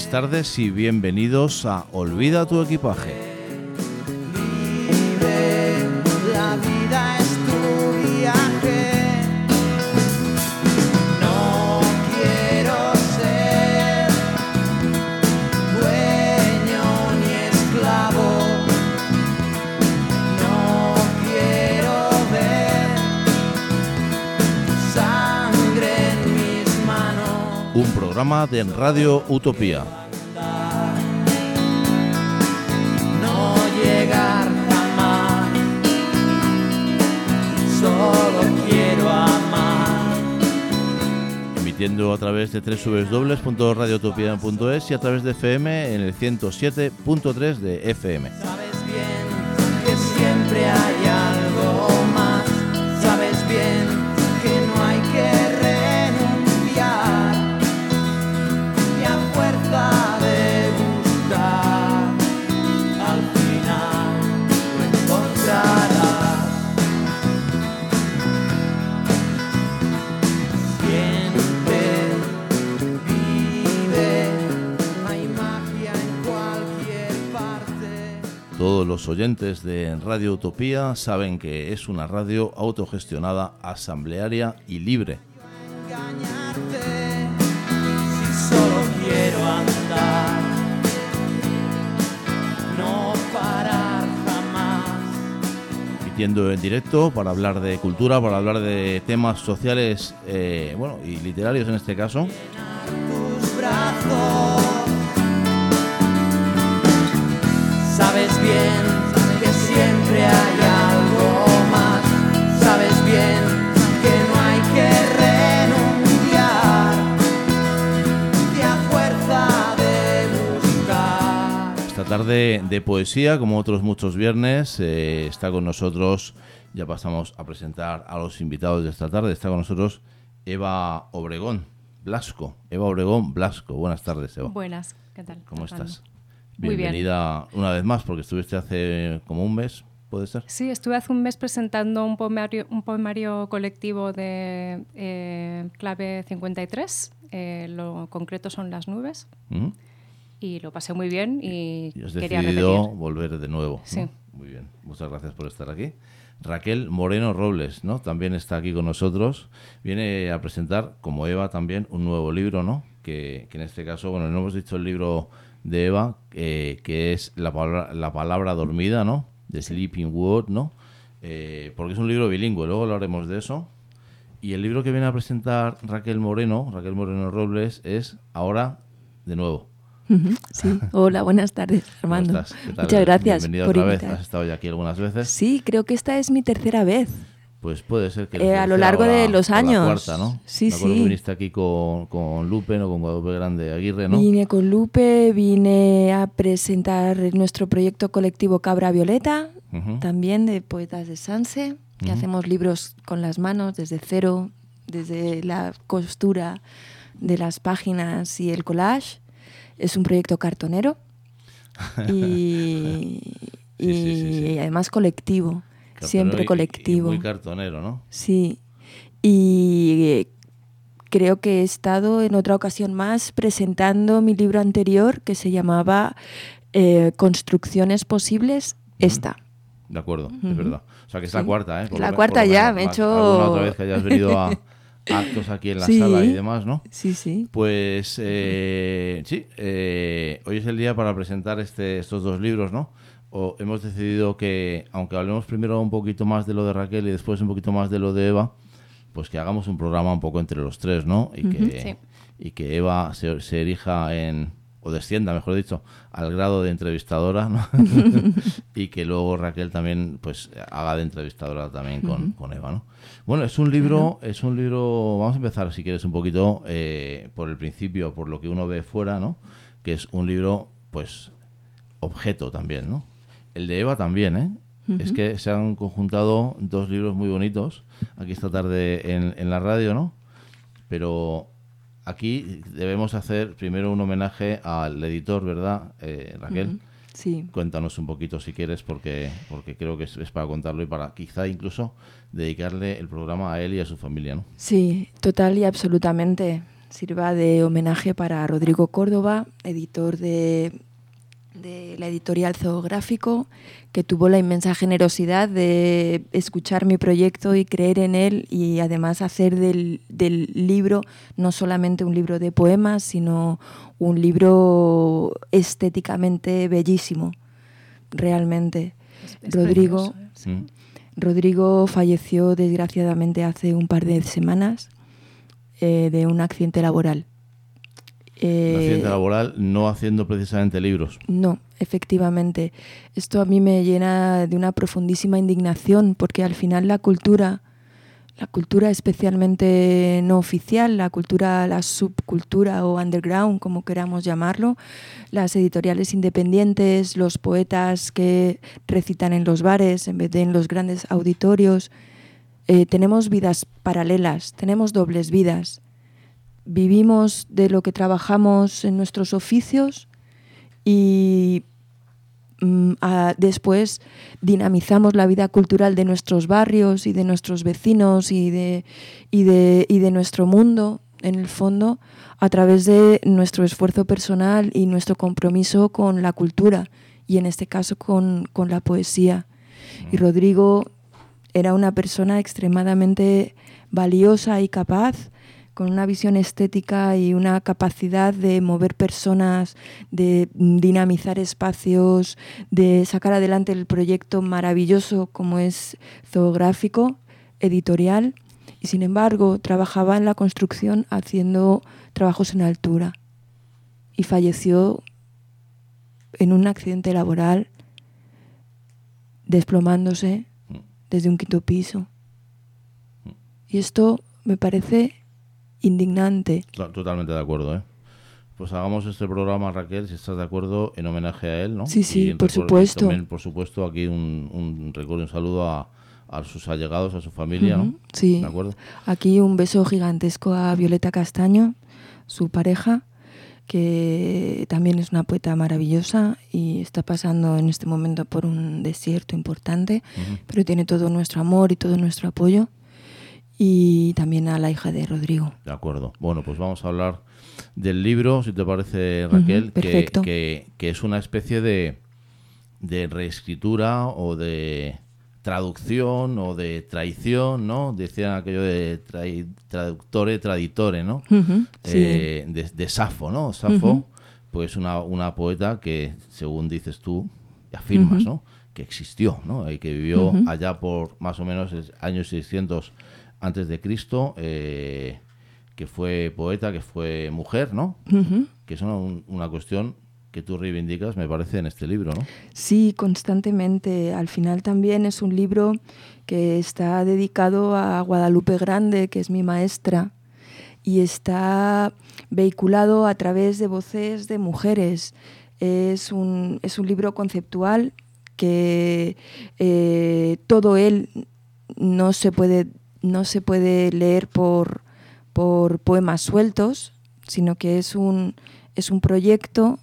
buenas tardes y bienvenidos a Olvida tu equipaje. Vive, la vida es tu viaje. No quiero ser dueño ni esclavo. No quiero ver sangre en mis manos. Un programa de Radio Utopía. No llegar jamás, solo quiero amar. Emitiendo a través de www.radioutopia.es y a través de FM en el 107.3 de FM. Sabes bien que siempre hay algo más. Sabes bien que no hay que renunciar. Y a fuerza de buscar, al final lo encontrarás. Siempre vive, hay magia en cualquier parte. Todos los oyentes de Radio Utopía saben que es una radio autogestionada, asamblearia y libre. Engañarte, si solo quiero andar, no parar jamás. Emitiendo en directo para hablar de cultura, para hablar de temas sociales, y literarios en este caso. Tus brazos, sabes bien que siempre hay algo más. Sabes bien que no hay que renunciar, que a fuerza de buscar. Esta tarde de poesía, como otros muchos viernes, está con nosotros, ya pasamos a presentar a los invitados de esta tarde, está con nosotros Eva Obregón Blasco. Eva Obregón Blasco, buenas tardes, Eva. Buenas, ¿qué tal? ¿Cómo estás? Muy bien. Bienvenida una vez más, porque estuviste hace como un mes, ¿puede ser? Sí, estuve hace un mes presentando un poemario colectivo de clave 53. Lo concreto son las nubes. ¿Mm? Y lo pasé muy bien y has quería decidido repetir. volver de nuevo, ¿no? Sí. Muy bien, muchas gracias por estar aquí. Raquel Moreno Robles, ¿no? También está aquí con nosotros. Viene a presentar, como Eva también, un nuevo libro, ¿no? Que en este caso, bueno, no hemos dicho el libro de Eva, que es La palabra dormida, ¿no? The Sleeping Word, ¿no? Porque es un libro bilingüe, luego hablaremos de eso. Y el libro que viene a presentar Raquel Moreno Robles, es Ahora de nuevo. Sí, hola, buenas tardes, Armando. ¿Cómo estás? ¿Qué tal? Muchas gracias Bienvenida por otra vez. invitar. Has estado ya aquí algunas veces. Sí, creo que esta es mi tercera vez. Pues puede ser que A lo largo de los años. La cuarta, ¿no? Sí, Me acuerdo sí. que viniste aquí con Lupe, ¿no? Con Guadalupe Grande Aguirre, ¿no? Vine con Lupe, vine a presentar nuestro proyecto colectivo Cabra Violeta, Ujú. también de Poetas de Sanse, que Ujú. hacemos libros con las manos desde cero, desde la costura de las páginas y el collage. Es un proyecto cartonero y, Sí. además colectivo, Cartonero siempre y colectivo. muy cartonero, ¿no? Sí, y creo que he estado en otra ocasión más presentando mi libro anterior que se llamaba Construcciones Posibles, esta. De acuerdo, es Ujú. verdad. O sea, que es Sí. la cuarta, ¿eh? Por La lo cuarta por lo ya, menos. me he Más hecho- alguna otra vez que hayas venido a actos aquí en la Sí. sala y demás, ¿no? Sí, sí. Pues hoy es el día para presentar estos dos libros, ¿no? Hemos decidido que, aunque hablemos primero un poquito más de lo de Raquel y después un poquito más de lo de Eva, pues que hagamos un programa un poco entre los tres, ¿no? Sí. Y que Eva se erija o descienda, mejor dicho, al grado de entrevistadora, ¿no? Y que luego Raquel también pues haga de entrevistadora también con Eva, ¿no? Bueno, es un libro, vamos a empezar si quieres un poquito por el principio, por lo que uno ve fuera, ¿no? Que es un libro, pues, objeto también, ¿no? El de Eva también, ¿eh? Es que se han conjuntado dos libros muy bonitos aquí esta tarde en la radio, ¿no? Pero aquí debemos hacer primero un homenaje al editor, ¿verdad, Raquel? Sí. Cuéntanos un poquito si quieres, porque creo que es para contarlo y para quizá incluso dedicarle el programa a él y a su familia, ¿no? Sí, total y absolutamente. sirva de homenaje para Rodrigo Córdoba, editor de la editorial Zoográfico, que tuvo la inmensa generosidad de escuchar mi proyecto y creer en él, y además hacer del libro no solamente un libro de poemas, sino un libro estéticamente bellísimo, realmente. Es Rodrigo, precioso, ¿eh? Rodrigo falleció desgraciadamente hace un par de semanas de un accidente laboral. Un accidente laboral, no haciendo precisamente libros. No, efectivamente. Esto a mí me llena de una profundísima indignación, porque al final la cultura especialmente no oficial, la subcultura o underground, como queramos llamarlo, las editoriales independientes, los poetas que recitan en los bares en vez de en los grandes auditorios, tenemos vidas paralelas, tenemos dobles vidas. Vivimos de lo que trabajamos en nuestros oficios y después dinamizamos la vida cultural de nuestros barrios y de nuestros vecinos y de nuestro mundo, en el fondo, a través de nuestro esfuerzo personal y nuestro compromiso con la cultura, y en este caso con la poesía. Y Rodrigo era una persona extremadamente valiosa y capaz, con una visión estética y una capacidad de mover personas, de dinamizar espacios, de sacar adelante el proyecto maravilloso como es Zoográfico, editorial, y sin embargo trabajaba en la construcción haciendo trabajos en altura y falleció en un accidente laboral desplomándose desde un 5º piso. Y esto me parece indignante. Totalmente de acuerdo, ¿eh? Pues hagamos este programa, Raquel, si estás de acuerdo, en homenaje a él, ¿no? Sí, sí, por supuesto. También, por supuesto, aquí un recuerdo, un saludo a sus allegados, a su familia, ¿no? Sí. ¿De acuerdo? Aquí un beso gigantesco a Violeta Castaño, su pareja, que también es una poeta maravillosa y está pasando en este momento por un desierto importante, pero tiene todo nuestro amor y todo nuestro apoyo. Y también a la hija de Rodrigo. De acuerdo. Bueno, pues vamos a hablar del libro, si te parece, Raquel, perfecto. Que es una especie de reescritura o de traducción o de traición, ¿no? Decían aquello de traductore, traditore, ¿no? Sí. De Safo, ¿no? Safo, pues una poeta que, según dices tú, afirmas, ¿no? Que existió, ¿no? Y que vivió allá por más o menos el año 600 antes de Cristo, que fue poeta, que fue mujer, ¿no? Que es una cuestión que tú reivindicas, me parece, en este libro, ¿no? Sí, constantemente. Al final también es un libro que está dedicado a Guadalupe Grande, que es mi maestra, y está vehiculado a través de voces de mujeres. Es un libro conceptual que todo él no se puede leer por poemas sueltos, sino que es un proyecto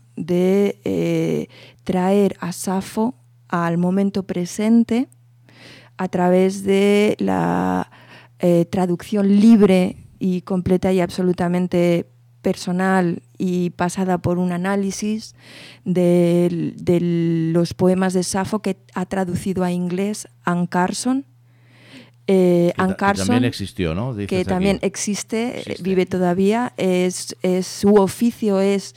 de traer a Safo al momento presente a través de la traducción libre y completa y absolutamente personal y pasada por un análisis de los poemas de Safo que ha traducido a inglés Anne Carson. Anne Carson, también existió, ¿no? Dices que aquí. También existe, vive todavía. Su oficio es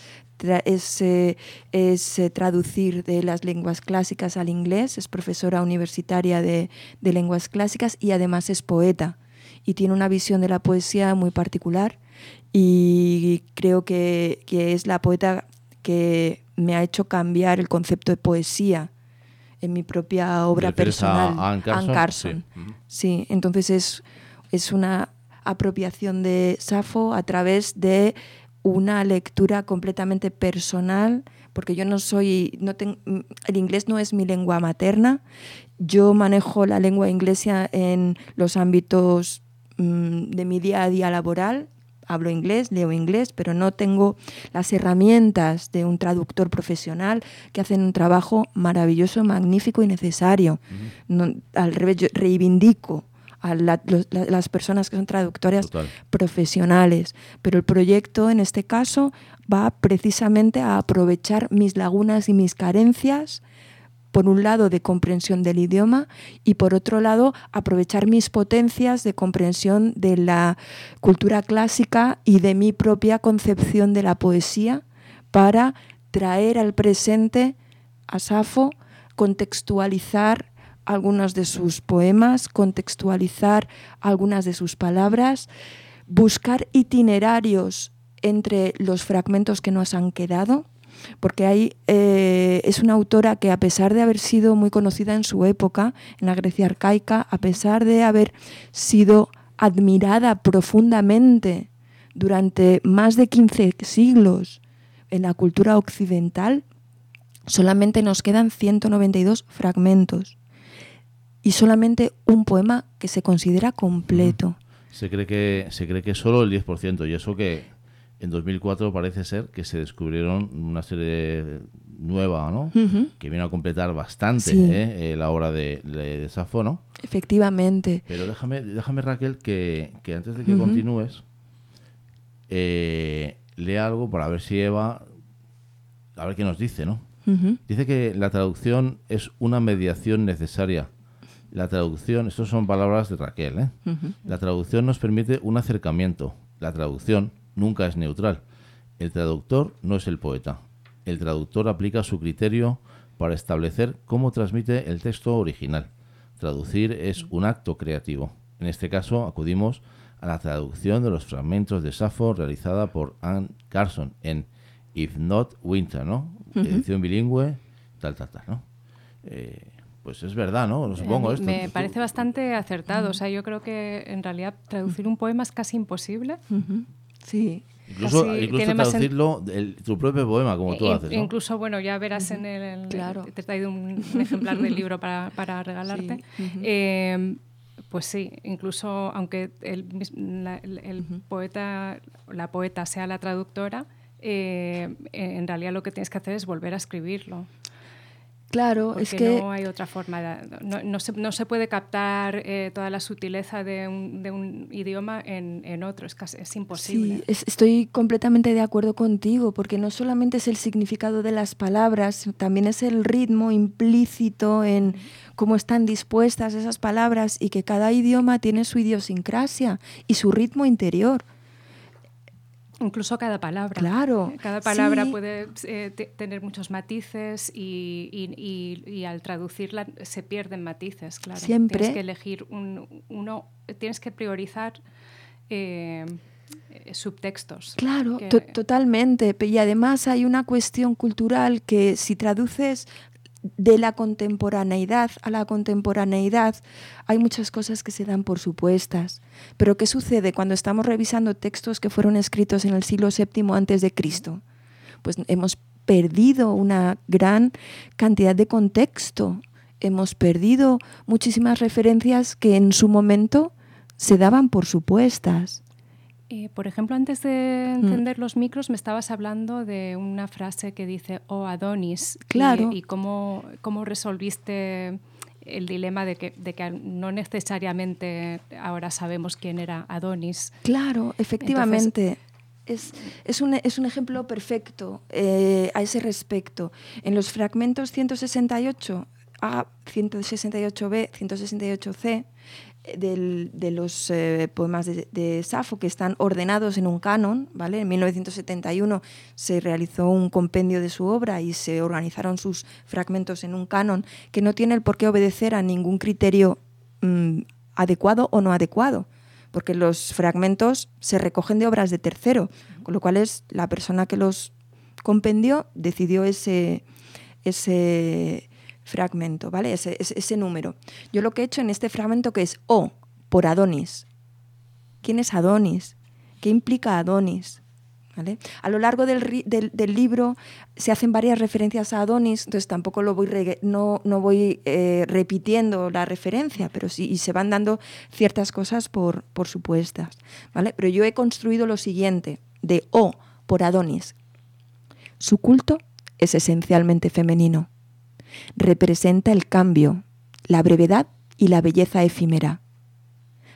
traducir de las lenguas clásicas al inglés. Es profesora universitaria de lenguas clásicas y además es poeta. Y tiene una visión de la poesía muy particular. Y creo que es la poeta que me ha hecho cambiar el concepto de poesía en mi propia obra personal. Anne Carson. Sí. Sí, entonces es una apropiación de Safo a través de una lectura completamente personal, porque yo el inglés no es mi lengua materna. Yo manejo la lengua inglesa en los ámbitos de mi día a día laboral. Hablo inglés, leo inglés, pero no tengo las herramientas de un traductor profesional que hacen un trabajo maravilloso, magnífico y necesario. No, al revés, yo reivindico a las personas que son traductoras Total. profesionales. Pero el proyecto, en este caso, va precisamente a aprovechar mis lagunas y mis carencias, por un lado de comprensión del idioma y por otro lado aprovechar mis potencias de comprensión de la cultura clásica y de mi propia concepción de la poesía para traer al presente a Safo, contextualizar algunos de sus poemas, contextualizar algunas de sus palabras, buscar itinerarios entre los fragmentos que nos han quedado, porque es una autora que, a pesar de haber sido muy conocida en su época, en la Grecia arcaica, a pesar de haber sido admirada profundamente durante más de 15 siglos en la cultura occidental, solamente nos quedan 192 fragmentos y solamente un poema que se considera completo. Se cree que solo el 10%, y eso que en 2004 parece ser que se descubrieron una serie nueva, ¿no? Uh-huh. Que vino a completar bastante Sí. la obra de Safo, ¿no? Efectivamente. Pero déjame Raquel, que antes de que Uh-huh. continúes, lea algo para ver si Eva, a ver qué nos dice, ¿no? Uh-huh. Dice que la traducción es una mediación necesaria. La traducción, estas son palabras de Raquel, ¿eh? Uh-huh. La traducción nos permite un acercamiento. La traducción nunca es neutral. El traductor no es el poeta. El traductor aplica su criterio para establecer cómo transmite el texto original. Traducir es un acto creativo. En este caso, acudimos a la traducción de los fragmentos de Safo realizada por Anne Carson en If Not Winter, ¿no? Uh-huh. Edición bilingüe, tal, ¿no? Pues es verdad, ¿no? Lo supongo esto. Me parece bastante acertado. O sea, yo creo que en realidad traducir un poema es casi imposible. Uh-huh. Sí. Incluso tiene más traducirlo, tu propio poema, como tú haces, ¿no? Incluso, bueno, ya verás en el... Claro. Te he traído un ejemplar del libro para regalarte. Sí. Uh-huh. Pues sí, incluso aunque el Uh-huh. poeta, la poeta sea la traductora, en realidad lo que tienes que hacer es volver a escribirlo. Claro, Porque es que no hay otra forma. No se puede captar toda la sutileza de un idioma en otro. Es imposible. sí, estoy completamente de acuerdo contigo, porque no solamente es el significado de las palabras, también es el ritmo implícito en cómo están dispuestas esas palabras y que cada idioma tiene su idiosincrasia y su ritmo interior. Incluso cada palabra. Claro. Cada palabra sí. puede tener muchos matices y al traducirla se pierden matices, claro. Siempre. Tienes que elegir uno, tienes que priorizar subtextos. Claro, que... totalmente. Y además hay una cuestión cultural que si traduces de la contemporaneidad a la contemporaneidad, hay muchas cosas que se dan por supuestas. Pero ¿qué sucede cuando estamos revisando textos que fueron escritos en el siglo VII antes de Cristo? Pues hemos perdido una gran cantidad de contexto. Hemos perdido muchísimas referencias que en su momento se daban por supuestas. Por ejemplo, antes de encender los micros me estabas hablando de una frase que dice «Oh, Adonis». Claro. Y cómo resolviste el dilema de que no necesariamente ahora sabemos quién era Adonis. Claro, efectivamente. Es un ejemplo perfecto a ese respecto. En los fragmentos 168A, 168B, 168C, de los poemas de Safo, que están ordenados en un canon, ¿vale? En 1971 se realizó un compendio de su obra y se organizaron sus fragmentos en un canon que no tiene el por qué obedecer a ningún criterio adecuado o no adecuado, porque los fragmentos se recogen de obras de tercero, con lo cual es la persona que los compendió decidió ese fragmento, ¿vale? Ese número. Yo lo que he hecho en este fragmento que es O, por Adonis. ¿Quién es Adonis? ¿Qué implica Adonis? ¿Vale? A lo largo del libro se hacen varias referencias a Adonis, entonces tampoco no voy repitiendo la referencia, pero sí y se van dando ciertas cosas por supuestas, ¿vale? Pero yo he construido lo siguiente, de O, por Adonis. Su culto es esencialmente femenino. Representa el cambio, la brevedad y la belleza efímera.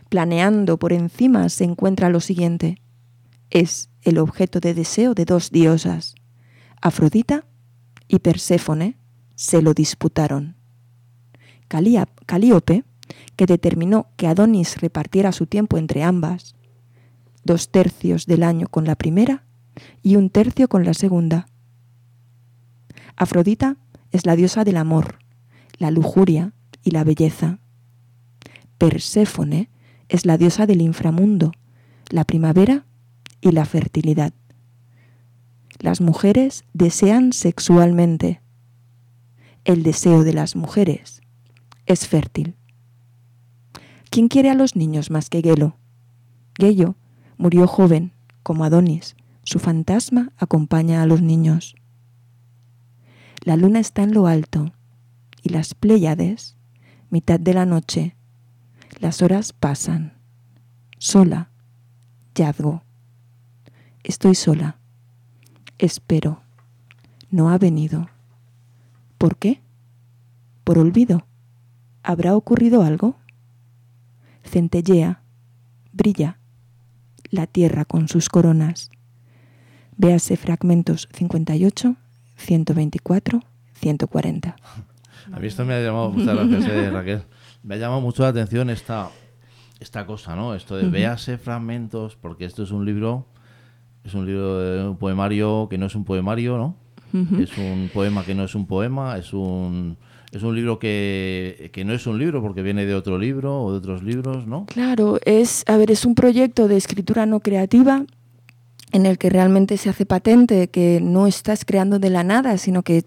Planeando por encima se encuentra lo siguiente. Es el objeto de deseo de dos diosas. Afrodita y Perséfone se lo disputaron. Calíope, que determinó que Adonis repartiera su tiempo entre ambas, 2/3 del año con la primera y 1/3 con la segunda. Afrodita es la diosa del amor, la lujuria y la belleza. Perséfone es la diosa del inframundo, la primavera y la fertilidad. Las mujeres desean sexualmente. El deseo de las mujeres es fértil. ¿Quién quiere a los niños más que Gelo? Gello murió joven, como Adonis. Su fantasma acompaña a los niños. La luna está en lo alto y las Pléyades, mitad de la noche. Las horas pasan. Sola, yazgo. Estoy sola. Espero. No ha venido. ¿Por qué? Por olvido. ¿Habrá ocurrido algo? Centellea, brilla, la tierra con sus coronas. Véase fragmentos 58, 124, 140. A mí esto me ha llamado, muchas gracias, Raquel. Me ha llamado mucho la atención esta cosa, ¿no? Esto de véase fragmentos, porque esto es un libro de un poemario que no es un poemario, ¿no? Es un poema que no es un poema, es un libro que no es un libro porque viene de otro libro o de otros libros, ¿no? Claro, es un proyecto de escritura no creativa en el que realmente se hace patente que no estás creando de la nada, sino que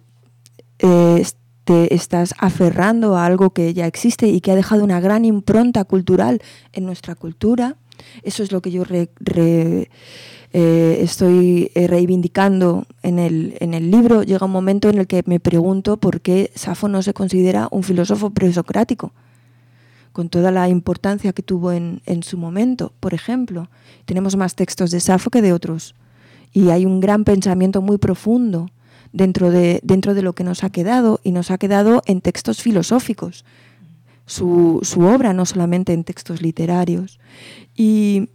te estás aferrando a algo que ya existe y que ha dejado una gran impronta cultural en nuestra cultura. Eso es lo que yo estoy reivindicando en el libro. Llega un momento en el que me pregunto por qué Safo no se considera un filósofo presocrático, con toda la importancia que tuvo en su momento. Por ejemplo, tenemos más textos de Safo que de otros, y hay un gran pensamiento muy profundo dentro de lo que nos ha quedado, y nos ha quedado en textos filosóficos, su obra, no solamente en textos literarios. Y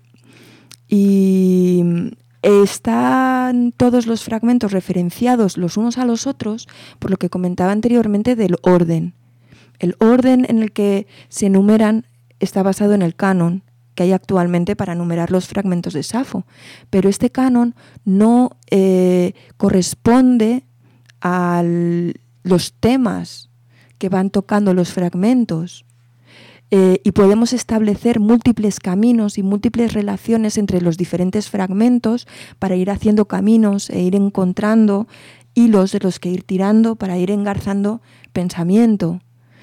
están todos los fragmentos referenciados los unos a los otros por lo que comentaba anteriormente del orden. El orden en el que se enumeran está basado en el canon que hay actualmente para enumerar los fragmentos de Safo, pero este canon no corresponde a los temas que van tocando los fragmentos. Y podemos establecer múltiples caminos y múltiples relaciones entre los diferentes fragmentos para ir haciendo caminos e ir encontrando hilos de los que ir tirando para ir engarzando pensamiento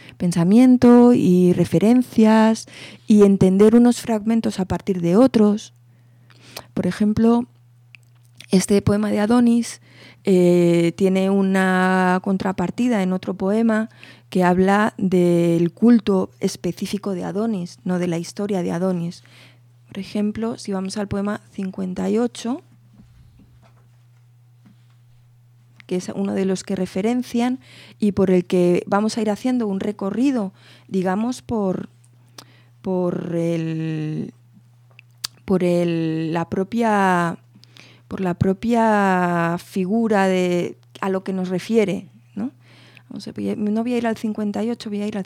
y referencias y entender unos fragmentos a partir de otros. Por ejemplo, este poema de Adonis tiene una contrapartida en otro poema que habla del culto específico de Adonis, no de la historia de Adonis. Por ejemplo, si vamos al poema 58, que es uno de los que referencian y por el que vamos a ir haciendo un recorrido, digamos, por la propia figura a lo que nos refiere, ¿no? No voy a ir al 58, voy a ir al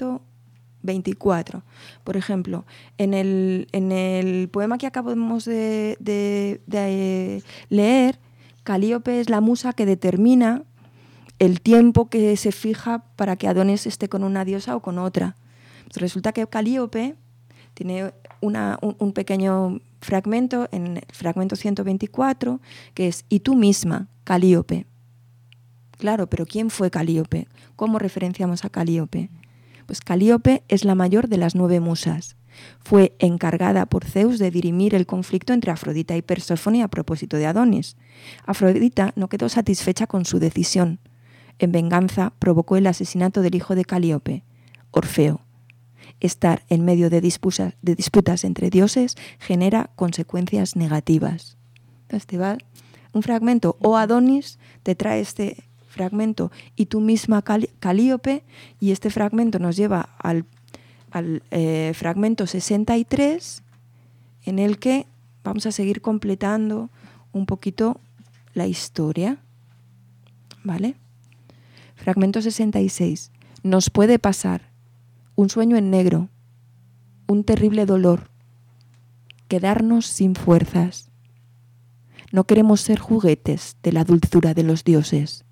124. Por ejemplo, en el poema que acabamos de leer, Calíope es la musa que determina el tiempo que se fija para que Adonis esté con una diosa o con otra. Pues resulta que Calíope tiene un pequeño fragmento, en el fragmento 124, que es «Y tú misma, Calíope». Claro, pero ¿quién fue Calíope? ¿Cómo referenciamos a Calíope? Pues Calíope es la mayor de las 9 musas. Fue encargada por Zeus de dirimir el conflicto entre Afrodita y Perséfone a propósito de Adonis. Afrodita no quedó satisfecha con su decisión. En venganza provocó el asesinato del hijo de Calíope, Orfeo. Estar en medio de disputas entre dioses genera consecuencias negativas. Entonces te va un fragmento, o Adonis te trae este fragmento, y tú misma Calíope, y este fragmento nos lleva al al fragmento 63, en el que vamos a seguir completando un poquito la historia, ¿vale? Fragmento 66. Nos puede pasar un sueño en negro, un terrible dolor, quedarnos sin fuerzas. No queremos ser juguetes de la dulzura de los dioses.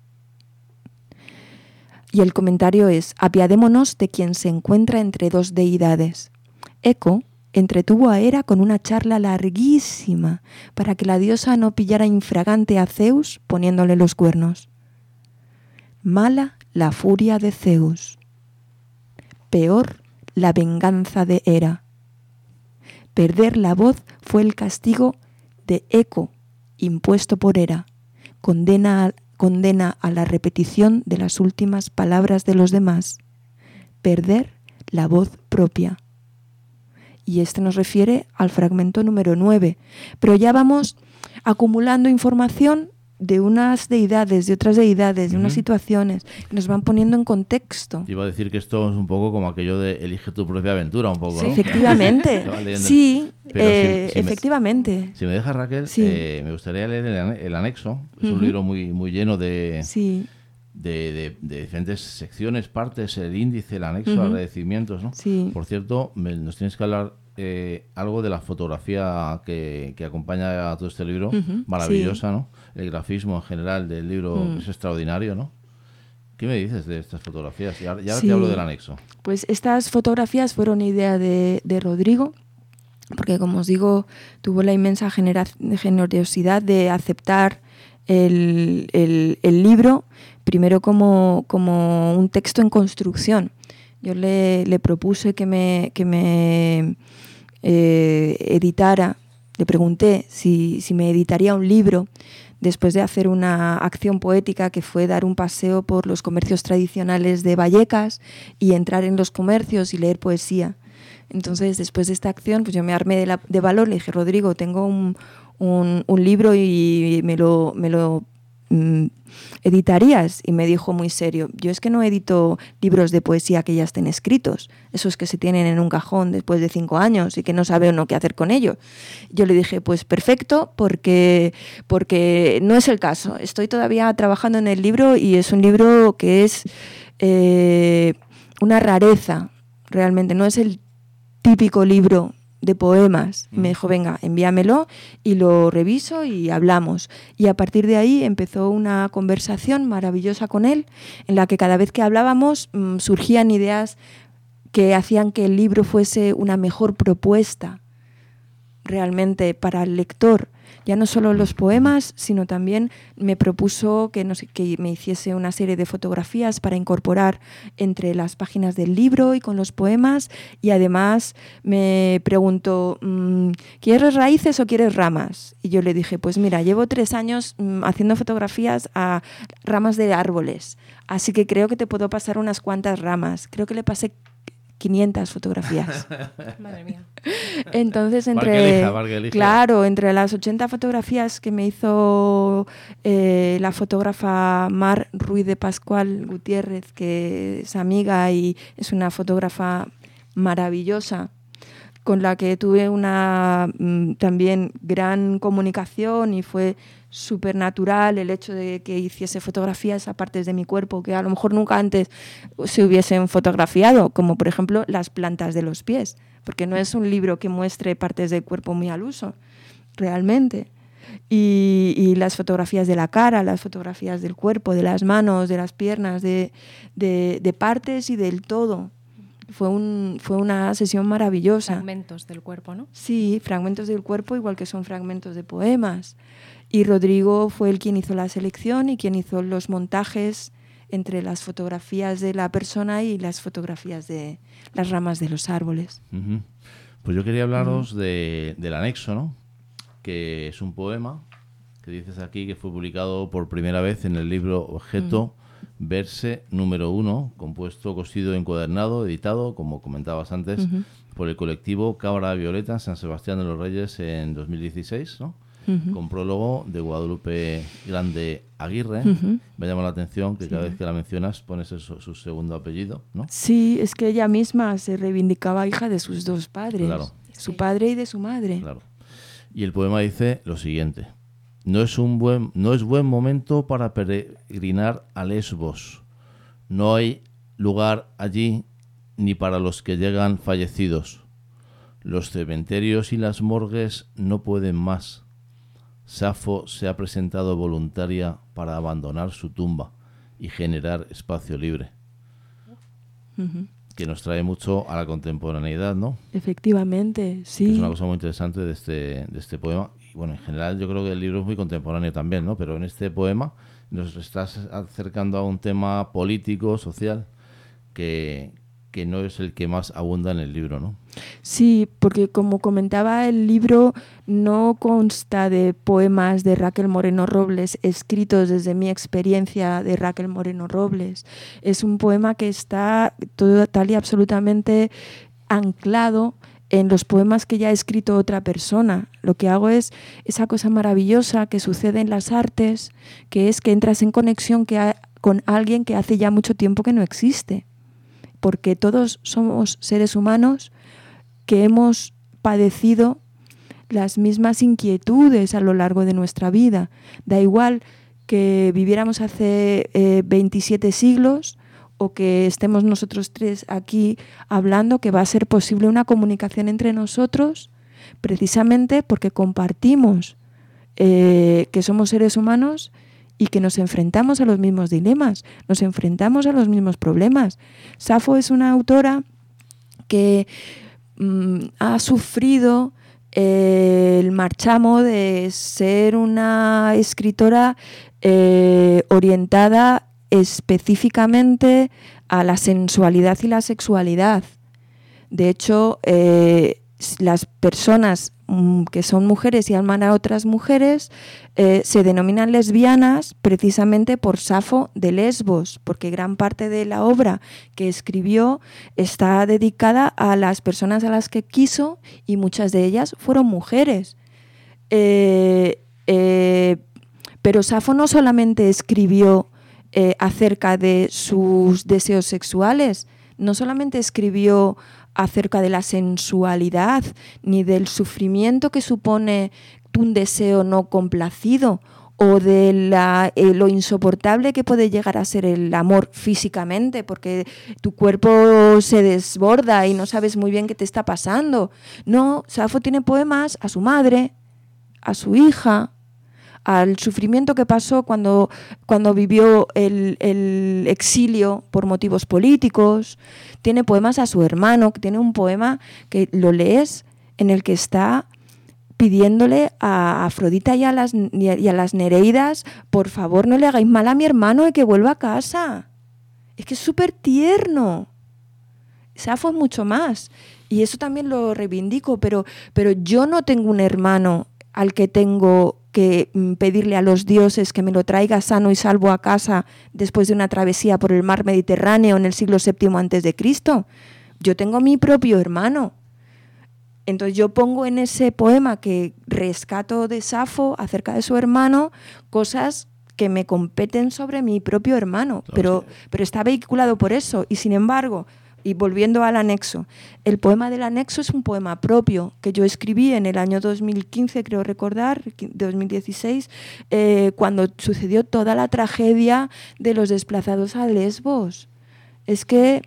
Y el comentario es: apiadémonos de quien se encuentra entre dos deidades. Eco entretuvo a Hera con una charla larguísima para que la diosa no pillara infragante a Zeus poniéndole los cuernos. Mala la furia de Zeus. Peor la venganza de Hera. Perder la voz fue el castigo de Eco impuesto por Hera. Condena a la repetición de las últimas palabras de los demás. Perder la voz propia. Y este nos refiere al fragmento número 9. Pero ya vamos acumulando información de unas deidades, de otras deidades, de unas situaciones que nos van poniendo en contexto. Iba a decir que esto es un poco como aquello de elige tu propia aventura, un poco, Sí, ¿no? efectivamente. Sí, Pero efectivamente. Si me dejas, Raquel, Sí. Me gustaría leer el anexo. Es un libro muy lleno de diferentes secciones, partes, el índice, el anexo, agradecimientos, ¿no? Sí. Por cierto, nos tienes que hablar algo de la fotografía que acompaña a todo este libro, maravillosa, ¿no? El grafismo en general del libro es extraordinario, ¿no? ¿Qué me dices de estas fotografías? Y ahora te hablo del anexo. Pues estas fotografías fueron idea de Rodrigo, porque como os digo, tuvo la inmensa generosidad de aceptar el libro, primero como un texto en construcción. Yo le propuse que me editara, le pregunté si me editaría un libro después de hacer una acción poética que fue dar un paseo por los comercios tradicionales de Vallecas y entrar en los comercios y leer poesía. Entonces, después de esta acción, pues yo me armé de valor, le dije: Rodrigo, tengo un libro y me lo ¿editarías? Y me dijo muy serio: yo es que no edito libros de poesía que ya estén escritos, esos que se tienen en un cajón después de 5 años y que no sabe uno qué hacer con ellos. Yo le dije: pues perfecto, porque no es el caso, estoy todavía trabajando en el libro y es un libro que es una rareza, realmente no es el típico libro de poemas. Me dijo: venga, envíamelo y lo reviso y hablamos. Y a partir de ahí empezó una conversación maravillosa con él, en la que cada vez que hablábamos surgían ideas que hacían que el libro fuese una mejor propuesta realmente para el lector. Ya no solo los poemas, sino también me propuso que me hiciese una serie de fotografías para incorporar entre las páginas del libro y con los poemas, y además me preguntó: ¿quieres raíces o quieres ramas? Y yo le dije: pues mira, llevo 3 años haciendo fotografías a ramas de árboles, así que creo que te puedo pasar unas cuantas ramas. Creo que le pasé 500 fotografías. Madre mía. Entonces, entre las 80 fotografías que me hizo la fotógrafa Mar Ruiz de Pascual Gutiérrez, que es amiga y es una fotógrafa maravillosa, con la que tuve una también gran comunicación, y fue súper natural el hecho de que hiciese fotografías a partes de mi cuerpo que a lo mejor nunca antes se hubiesen fotografiado, como por ejemplo las plantas de los pies, porque no es un libro que muestre partes del cuerpo muy al uso, realmente. Y las fotografías de la cara, las fotografías del cuerpo, de las manos, de las piernas, de partes y del todo. Fue una sesión maravillosa. Fragmentos del cuerpo, ¿no? Sí, fragmentos del cuerpo, igual que son fragmentos de poemas. Y Rodrigo fue el quien hizo la selección y quien hizo los montajes entre las fotografías de la persona y las fotografías de las ramas de los árboles. Pues yo quería hablaros del anexo, ¿no? Que es un poema que dices aquí que fue publicado por primera vez en el libro Objeto Verse número 1, compuesto, cosido, encuadernado, editado, como comentabas antes, por el colectivo Cabra Violeta en San Sebastián de los Reyes en 2016, ¿no? con prólogo de Guadalupe Grande Aguirre. Me llama la atención que cada vez que la mencionas pones su segundo apellido, ¿no? Sí, es que ella misma se reivindicaba hija de sus dos padres, Claro. su padre y de su madre. Claro. Y el poema dice lo siguiente: no es buen momento para peregrinar a Lesbos. No hay lugar allí ni para los que llegan fallecidos. Los cementerios y las morgues no pueden más. Safo se ha presentado voluntaria para abandonar su tumba y generar espacio libre. Que nos trae mucho a la contemporaneidad, ¿no? Efectivamente, sí. Que es una cosa muy interesante de este poema. Y bueno, en general yo creo que el libro es muy contemporáneo también, ¿no? Pero en este poema nos estás acercando a un tema político, social, que no es el que más abunda en el libro, ¿no? Sí, porque como comentaba, el libro no consta de poemas de Raquel Moreno Robles escritos desde mi experiencia de Raquel Moreno Robles. Es un poema que está total y absolutamente anclado en los poemas que ya ha escrito otra persona. Lo que hago es esa cosa maravillosa que sucede en las artes, que es que entras en conexión con alguien que hace ya mucho tiempo que no existe. Porque todos somos seres humanos que hemos padecido las mismas inquietudes a lo largo de nuestra vida. Da igual que viviéramos hace 27 siglos o que estemos nosotros tres aquí hablando, que va a ser posible una comunicación entre nosotros precisamente porque compartimos que somos seres humanos y que nos enfrentamos a los mismos dilemas, nos enfrentamos a los mismos problemas. Safo es una autora que ha sufrido el marchamo de ser una escritora orientada específicamente a la sensualidad y la sexualidad. De hecho, las personas que son mujeres y aman a otras mujeres se denominan lesbianas precisamente por Safo de Lesbos, porque gran parte de la obra que escribió está dedicada a las personas a las que quiso y muchas de ellas fueron mujeres. Pero Safo no solamente escribió acerca de sus deseos sexuales, no solamente escribió acerca de la sensualidad ni del sufrimiento que supone un deseo no complacido o de lo insoportable que puede llegar a ser el amor físicamente, porque tu cuerpo se desborda y no sabes muy bien qué te está pasando. No, Safo tiene poemas a su madre, a su hija, al sufrimiento que pasó cuando vivió el exilio por motivos políticos. Tiene poemas a su hermano, tiene un poema que lo lees en el que está pidiéndole a Afrodita y a las Nereidas: por favor, no le hagáis mal a mi hermano y que vuelva a casa. Es que es súper tierno. Safo es mucho más. Y eso también lo reivindico, pero yo no tengo un hermano al que tengo que pedirle a los dioses que me lo traiga sano y salvo a casa después de una travesía por el mar Mediterráneo en el siglo VII a.C. Yo tengo mi propio hermano. Entonces yo pongo en ese poema que rescato de Safo acerca de su hermano cosas que me competen sobre mi propio hermano, pero está vehiculado por eso. Y sin embargo, y volviendo al anexo, el poema del anexo es un poema propio que yo escribí en el año 2015, creo recordar, 2016, cuando sucedió toda la tragedia de los desplazados a Lesbos. Es que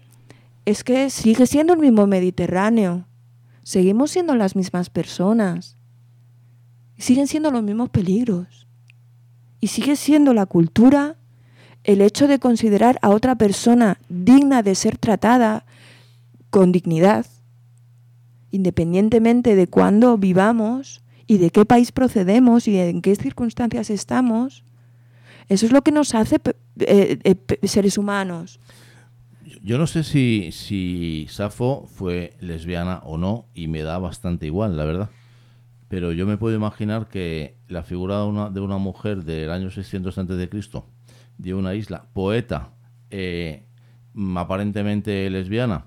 sigue siendo el mismo Mediterráneo, seguimos siendo las mismas personas, siguen siendo los mismos peligros, y sigue siendo la cultura el hecho de considerar a otra persona digna de ser tratada con dignidad, independientemente de cuándo vivamos y de qué país procedemos y en qué circunstancias estamos. Eso es lo que nos hace seres humanos. Yo no sé si Safo fue lesbiana o no, y me da bastante igual, la verdad. Pero yo me puedo imaginar que la figura de una mujer del año 600 a.C., de una isla, poeta, aparentemente lesbiana,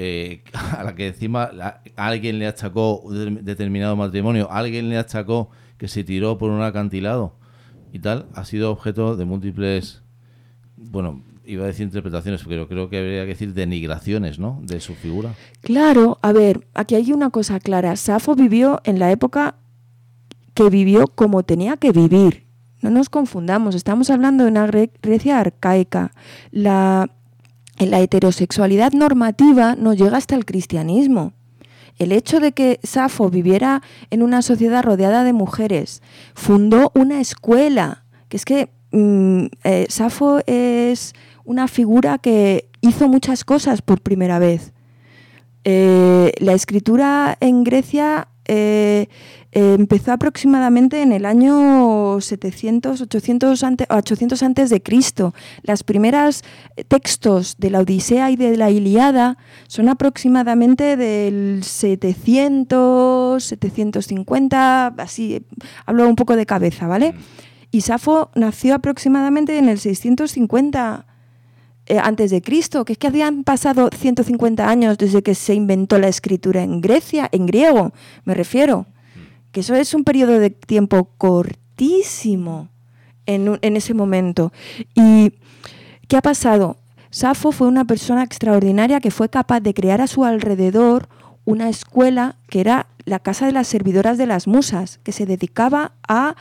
a la que encima alguien le achacó determinado matrimonio, alguien le achacó que se tiró por un acantilado y tal, ha sido objeto de múltiples, bueno, iba a decir interpretaciones, pero creo que habría que decir denigraciones, ¿no?, de su figura. Claro, a ver, aquí hay una cosa clara. Safo vivió en la época que vivió como tenía que vivir. No nos confundamos, estamos hablando de una Grecia arcaica. La heterosexualidad normativa no llega hasta el cristianismo. El hecho de que Safo viviera en una sociedad rodeada de mujeres, fundó una escuela, que es que Safo es una figura que hizo muchas cosas por primera vez. La escritura en Grecia empezó aproximadamente en el año 800 antes de Cristo. Las primeras textos de la Odisea y de la Ilíada son aproximadamente del 700, 750, así, hablo un poco de cabeza, ¿vale? Y Safo nació aproximadamente en el 650 antes de Cristo, que es que habían pasado 150 años desde que se inventó la escritura en Grecia, en griego, me refiero. Que eso es un periodo de tiempo cortísimo en ese momento. ¿Y qué ha pasado? Safo fue una persona extraordinaria que fue capaz de crear a su alrededor una escuela que era la Casa de las Servidoras de las Musas, que se dedicaba a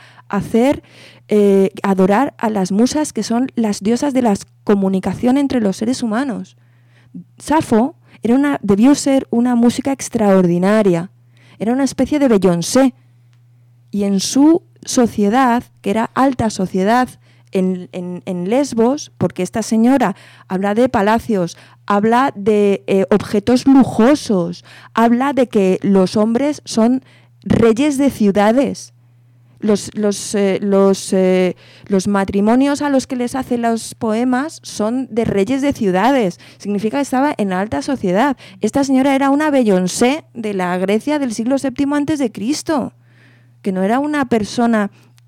adorar a las musas, que son las diosas de la comunicación entre los seres humanos. Safo debió ser una música extraordinaria, era una especie de Beyoncé, y en su sociedad, que era alta sociedad en Lesbos, porque esta señora habla de palacios, habla de objetos lujosos, habla de que los hombres son reyes de ciudades. Los matrimonios a los que les hace los poemas son de reyes de ciudades. Significa que estaba en la alta sociedad. Esta señora era una Beyoncé de la Grecia del siglo VII antes de Cristo, que no era una persona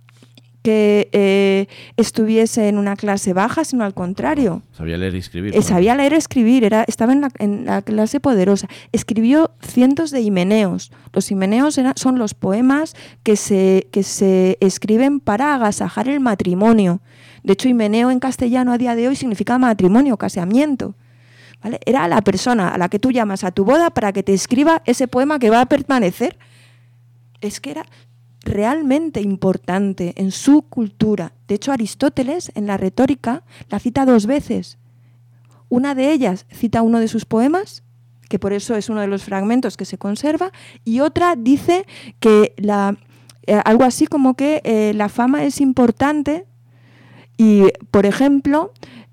que estuviese en una clase baja, sino al contrario. Sabía leer y escribir. Sabía leer y escribir, estaba en la clase poderosa. Escribió cientos de himeneos. Los himeneos son los poemas que se escriben para agasajar el matrimonio. De hecho, himeneo en castellano a día de hoy significa matrimonio, casamiento. ¿Vale? Era la persona a la que tú llamas a tu boda para que te escriba ese poema que va a permanecer. Es que era realmente importante en su cultura. De hecho, Aristóteles, en la retórica, la cita 2 veces. Una de ellas cita uno de sus poemas, que por eso es uno de los fragmentos que se conserva, y otra dice que algo así como que la fama es importante y, por ejemplo,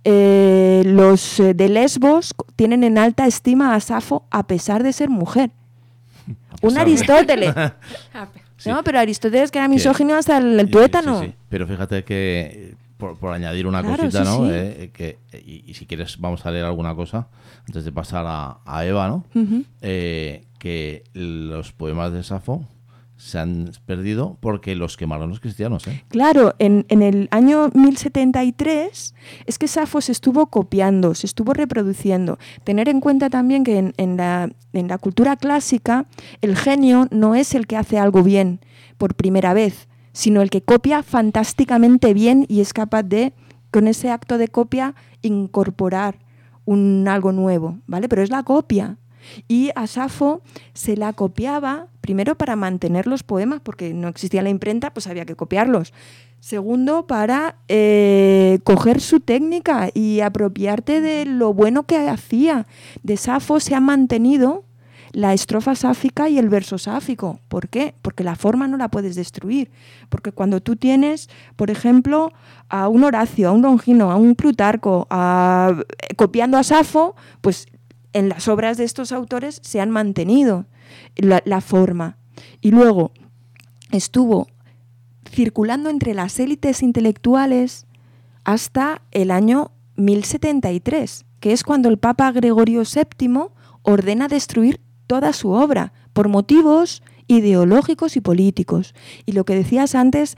los de Lesbos tienen en alta estima a Safo a pesar de ser mujer. Un Aristóteles. Sí. No, pero Aristóteles, que era misógino hasta el tuétano. Sí. Pero fíjate que, por añadir una Claro, cosita, sí, ¿no? sí. Y si quieres vamos a leer alguna cosa antes de pasar a Eva, ¿no? Uh-huh. Que los poemas de Safo se han perdido porque los quemaron los cristianos, ¿eh? Claro, en el año 1073 es que Safo se estuvo copiando, se estuvo reproduciendo. Tener en cuenta también que en la cultura clásica el genio no es el que hace algo bien por primera vez, sino el que copia fantásticamente bien y es capaz de, con ese acto de copia, incorporar algo nuevo, ¿vale? Pero es la copia. Y a Safo se la copiaba, primero para mantener los poemas, porque no existía la imprenta, pues había que copiarlos. Segundo, para coger su técnica y apropiarte de lo bueno que hacía. De Safo se ha mantenido la estrofa sáfica y el verso sáfico. ¿Por qué? Porque la forma no la puedes destruir. Porque cuando tú tienes, por ejemplo, a un Horacio, a un Longino, a un Plutarco, copiando a Safo, pues en las obras de estos autores se han mantenido la forma. Y luego estuvo circulando entre las élites intelectuales hasta el año 1073, que es cuando el Papa Gregorio VII ordena destruir toda su obra por motivos ideológicos y políticos. Y lo que decías antes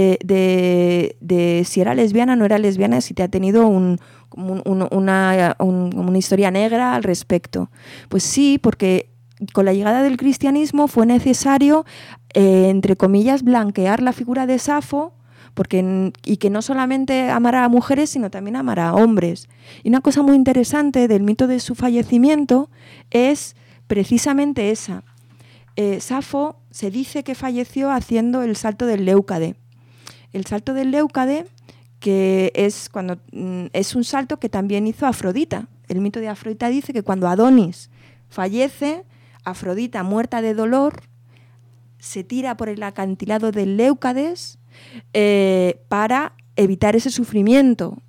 de si era lesbiana o no era lesbiana, si te ha tenido una historia negra al respecto. Pues sí, porque con la llegada del cristianismo fue necesario, entre comillas, blanquear la figura de Safo, y que no solamente amara a mujeres, sino también amara a hombres. Y una cosa muy interesante del mito de su fallecimiento es precisamente esa. Safo se dice que falleció haciendo el salto del Leucade. El salto del Leucade, que es un salto que también hizo Afrodita. El mito de Afrodita dice que cuando Adonis fallece, Afrodita, muerta de dolor, se tira por el acantilado del Leucades para evitar ese sufrimiento.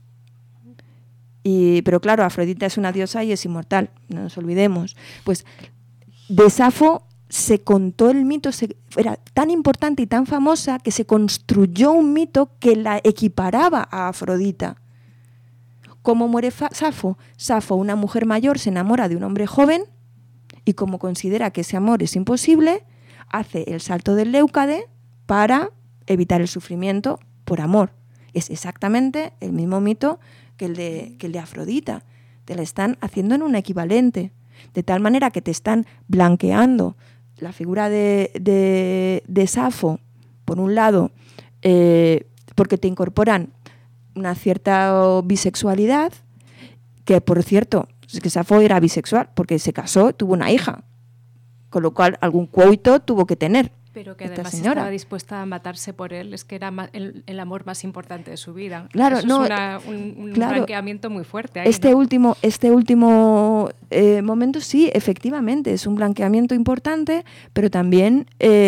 Pero claro, Afrodita es una diosa y es inmortal, no nos olvidemos. Pues de Safo se contó el mito, era tan importante y tan famosa que se construyó un mito que la equiparaba a Afrodita. ¿Cómo muere Safo? Safo, una mujer mayor, se enamora de un hombre joven y como considera que ese amor es imposible, hace el salto del Leucade para evitar el sufrimiento por amor. Es exactamente el mismo mito que el de Afrodita. Te la están haciendo en un equivalente, de tal manera que te están blanqueando la figura de Safo, por un lado, porque te incorporan una cierta bisexualidad, que por cierto, es que Safo era bisexual, porque se casó, tuvo una hija, con lo cual algún coito tuvo que tener. Pero que esta además señora estaba dispuesta a matarse por él, es que era el amor más importante de su vida. Claro, eso no, es un claro, blanqueamiento muy fuerte. Ahí, Este ¿no? último momento sí, efectivamente, es un blanqueamiento importante, pero también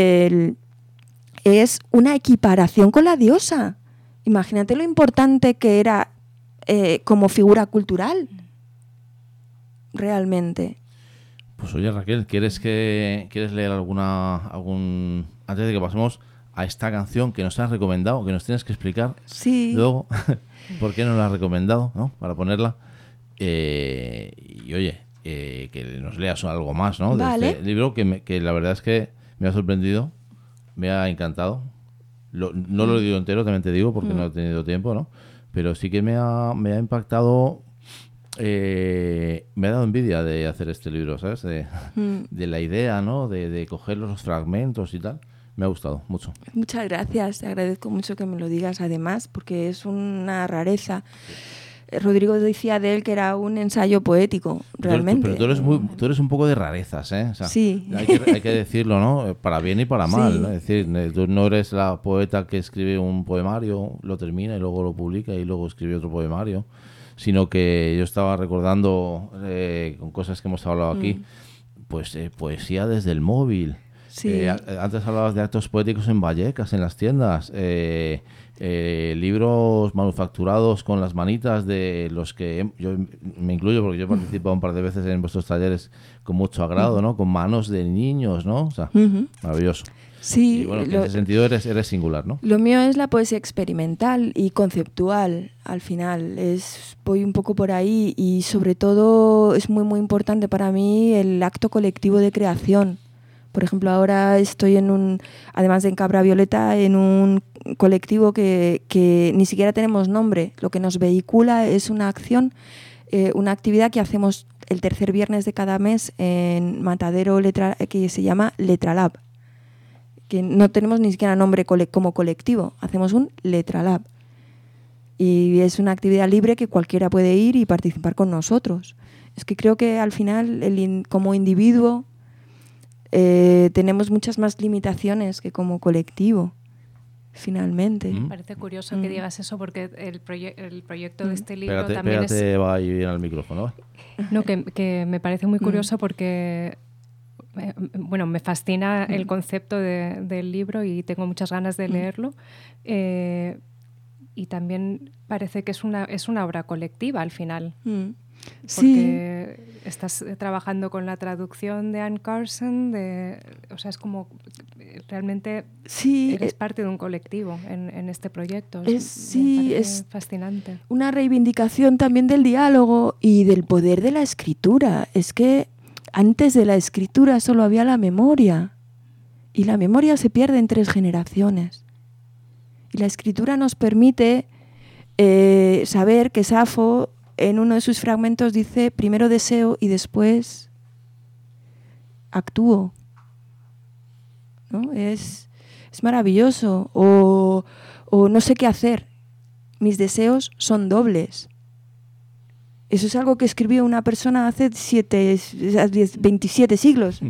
es una equiparación con la diosa. Imagínate lo importante que era como figura cultural, realmente. Pues oye, Raquel, ¿quieres leer antes de que pasemos a esta canción que nos has recomendado, que nos tienes que explicar Sí. luego por qué nos la has recomendado, ¿no? Para ponerla. Y oye, que nos leas algo más, ¿no? De Vale. este libro que la verdad es que me ha sorprendido, me ha encantado. No lo he leído entero, también te digo, porque no he tenido tiempo, ¿no? Pero sí que me ha impactado. Me ha dado envidia de hacer este libro, ¿sabes? De la idea, ¿no? De coger los fragmentos y tal. Me ha gustado mucho. Muchas gracias, te agradezco mucho que me lo digas además, porque es una rareza. Rodrigo decía de él que era un ensayo poético, realmente. Pero tú eres un poco de rarezas, ¿eh? O sea, Sí. Hay que decirlo, ¿no? Para bien y para mal, Sí. ¿no? Es decir, tú no eres la poeta que escribe un poemario, lo termina y luego lo publica y luego escribe otro poemario, sino que yo estaba recordando con cosas que hemos hablado aquí, pues poesía desde el móvil. Sí. Antes hablabas de actos poéticos en Vallecas, en las tiendas, libros manufacturados con las manitas de los que yo me incluyo porque yo he participado un par de veces en vuestros talleres con mucho agrado, ¿no? Con manos de niños, ¿no? O sea, maravilloso. Sí, Y bueno, en ese sentido eres singular, ¿no? Lo mío es la poesía experimental y conceptual, al final. Voy un poco por ahí y sobre todo es muy, muy importante para mí el acto colectivo de creación. Por ejemplo, ahora estoy además de en Cabra Violeta, en un colectivo que ni siquiera tenemos nombre. Lo que nos vehicula es una acción, una actividad que hacemos el tercer viernes de cada mes en Matadero, que se llama Letralab, que no tenemos ni siquiera nombre como colectivo, hacemos un Letralab. Y es una actividad libre que cualquiera puede ir y participar con nosotros. Es que creo que al final, como individuo, tenemos muchas más limitaciones que como colectivo, finalmente. Me parece curioso que digas eso porque el proyecto de este libro también Pégate, va ahí bien al micrófono. No, que me parece muy curioso porque bueno, me fascina el concepto del libro y tengo muchas ganas de leerlo. Y también parece que es una obra colectiva al final. Porque estás trabajando con la traducción de Anne Carson, o sea, es como realmente eres parte de un colectivo en este proyecto. Es fascinante. Una reivindicación también del diálogo y del poder de la escritura. Es que antes de la escritura solo había la memoria y la memoria se pierde en 3 generaciones. Y la escritura nos permite saber que Safo en uno de sus fragmentos dice primero deseo y después actúo. ¿No? Es maravilloso. O no sé qué hacer. Mis deseos son dobles. Eso es algo que escribió una persona hace 27 siglos.